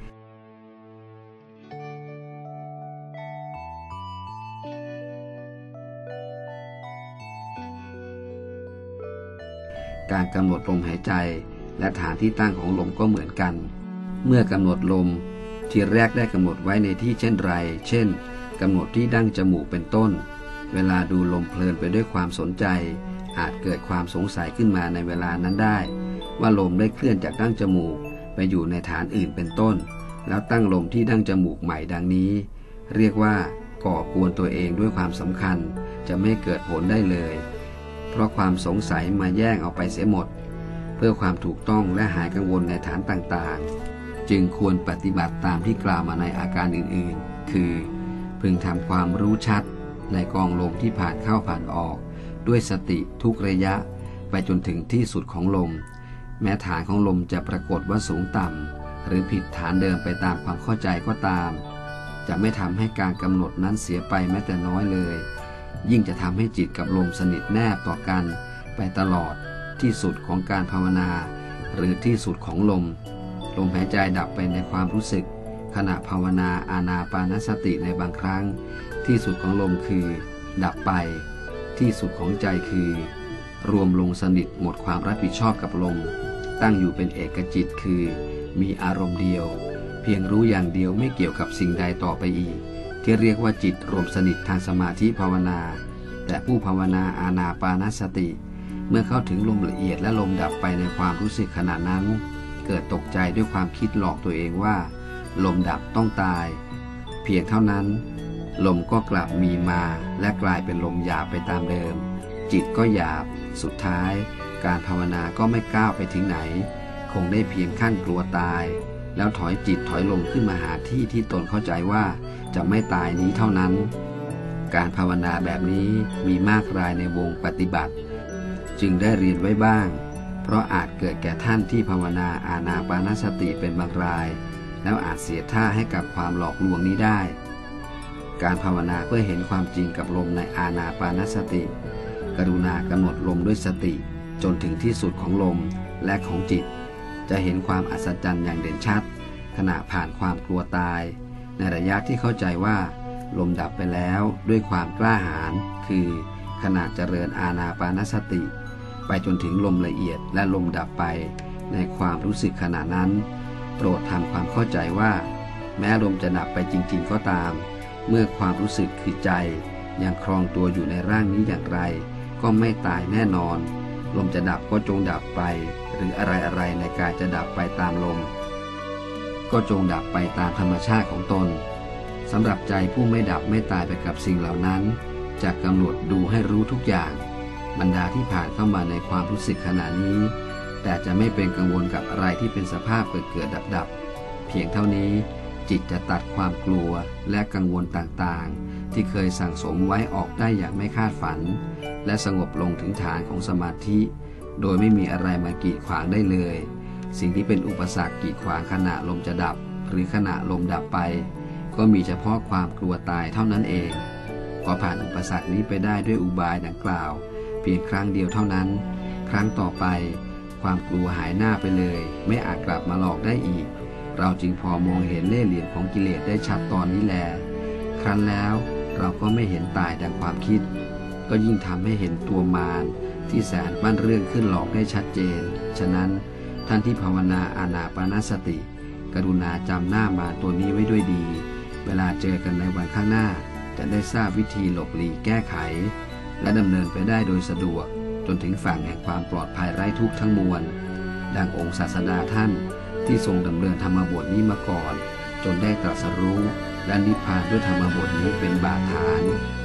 การกำหนดลมหายใจและฐานที่ตั้งของลมก็เหมือนกันเมื่อกำหนดลมทีแรกได้กำหนดไว้ในที่เช่นไรเช่นกำหนดที่ดั้งจมูกเป็นต้นเวลาดูลมเพลินไปด้วยความสนใจอาจเกิดความสงสัยขึ้นมาในเวลานั้นได้ว่าลมได้เคลื่อนจากดั้งจมูกไปอยู่ในฐานอื่นเป็นต้นแล้วตั้งลมที่ดั้งจมูกใหม่ดังนี้เรียกว่าก่อกวนตัวเองด้วยความสำคัญจะไม่เกิดผลได้เลยเพราะความสงสัยมาแย่งเอาไปเสียหมดเพื่อความถูกต้องและหายกังวลในฐานต่างๆจึงควรปฏิบัติตามที่กล่าวมาในอาการอื่นๆคือพึงทำความรู้ชัดในกองลมที่ผ่านเข้าผ่านออกด้วยสติทุกระยะไปจนถึงที่สุดของลมแม้ฐานของลมจะปรากฏว่าสูงต่ำหรือผิดฐานเดิมไปตามความเข้าใจก็ตามจะไม่ทำให้การกำหนดนั้นเสียไปแม้แต่น้อยเลยยิ่งจะทำให้จิตกับลมสนิทแนบต่อกันไปตลอดที่สุดของการภาวนาหรือที่สุดของลมหายใจดับไปในความรู้สึกขณะภาวนาอานาปานสติในบางครั้งที่สุดของลมคือดับไปที่สุดของใจคือรวมลงสนิทหมดความรับผิดชอบกับลมตั้งอยู่เป็นเอกจิตคือมีอารมณ์เดียวเพียงรู้อย่างเดียวไม่เกี่ยวกับสิ่งใดต่อไปอีกที่เรียกว่าจิตรวมสนิททางสมาธิภาวนาแต่ผู้ภาวนาอานาปานสติเมื่อเข้าถึงลมละเอียดและลมดับไปในความรู้สึกขณะนั้นเกิดตกใจด้วยความคิดหลอกตัวเองว่าลมดับต้องตายเพียงเท่านั้นลมก็กลับมีมาและกลายเป็นลมหยาบไปตามเดิมจิตก็หยาบสุดท้ายการภาวนาก็ไม่ก้าวไปถึงไหนคงได้เพียงขั้นกลัวตายแล้วถอยจิตถอยลมขึ้นมาหาที่ที่ตนเข้าใจว่าจะไม่ตายนี้เท่านั้นการภาวนาแบบนี้มีมากรายในวงปฏิบัติจึงได้เรียนไว้บ้างเพราะอาจเกิดแก่ท่านที่ภาวนาอานาปานสติเป็นบางรายแล้วอาจเสียท่าให้กับความหลอกลวงนี้ได้การภาวนาเพื่อเห็นความจริงกับลมในอานาปานสติกรุณากำหนดลมด้วยสติจนถึงที่สุดของลมและของจิตจะเห็นความอัศจรรย์อย่างเด่นชัดขณะผ่านความกลัวตายในระยะที่เข้าใจว่าลมดับไปแล้วด้วยความกล้าหาญคือขณะเจริญอานาปานสติไปจนถึงลมละเอียดและลมดับไปในความรู้สึกขณะนั้นโปรดทำความเข้าใจว่าแม้ลมจะดับไปจริงๆก็ตามเมื่อความรู้สึกคือใจยังครองตัวอยู่ในร่างนี้อย่างไรก็ไม่ตายแน่นอนลมจะดับก็จงดับไปหรืออะไรๆในกายจะดับไปตามลมก็จงดับไปตามธรรมชาติของตนสำหรับใจผู้ไม่ดับไม่ตายไปกับสิ่งเหล่านั้นจะกำหนดดูให้รู้ทุกอย่างบรรดาที่ผ่านเข้ามาในความรู้สึกขณะนี้แต่จะไม่เป็นกังวลกับอะไรที่เป็นสภาพเกิดดับเพียงเท่านี้จิตจะตัดความกลัวและกังวลต่างๆที่เคยสั่งสมไว้ออกได้อย่างไม่คาดฝันและสงบลงถึงฐานของสมาธิโดยไม่มีอะไรมากีดขวางได้เลยสิ่งที่เป็นอุปสรรคกีดขวางขณะลมจะดับหรือขณะลมดับไปก็มีเฉพาะความกลัวตายเท่านั้นเองพอผ่านอุปสรรคนี้ไปได้ด้วยอุบายดังกล่าวเพียงครั้งเดียวเท่านั้นครั้งต่อไปความกลัวหายหน้าไปเลยไม่อาจกลับมาหลอกได้อีกเราจึงพอมองเห็นเล่ห์เหลี่ยมของกิเลสได้ชัดตอนนี้แลครั้นแล้วเราก็ไม่เห็นตายดังความคิดก็ยิ่งทำให้เห็นตัวมารที่แสนปั้นเรื่องขึ้นหลอกได้ชัดเจนฉะนั้นท่านที่ภาวนาอานาปานสติกรุณาจำหน้ามารตัวนี้ไว้ด้วยดีเวลาเจอกันในวันข้างหน้าจะได้ทราบวิธีหลบหลีกแก้ไขและดำเนินไปได้โดยสะดวกจนถึงฝั่งแห่งความปลอดภัยไร้ทุกข์ทั้งมวลดังองค์ศาสดาท่านที่ทรงดำเนินธรรมบทนี้มาก่อนจนได้ตรัสรู้และนิพพานด้วยธรรมบทนี้เป็นบาฐาน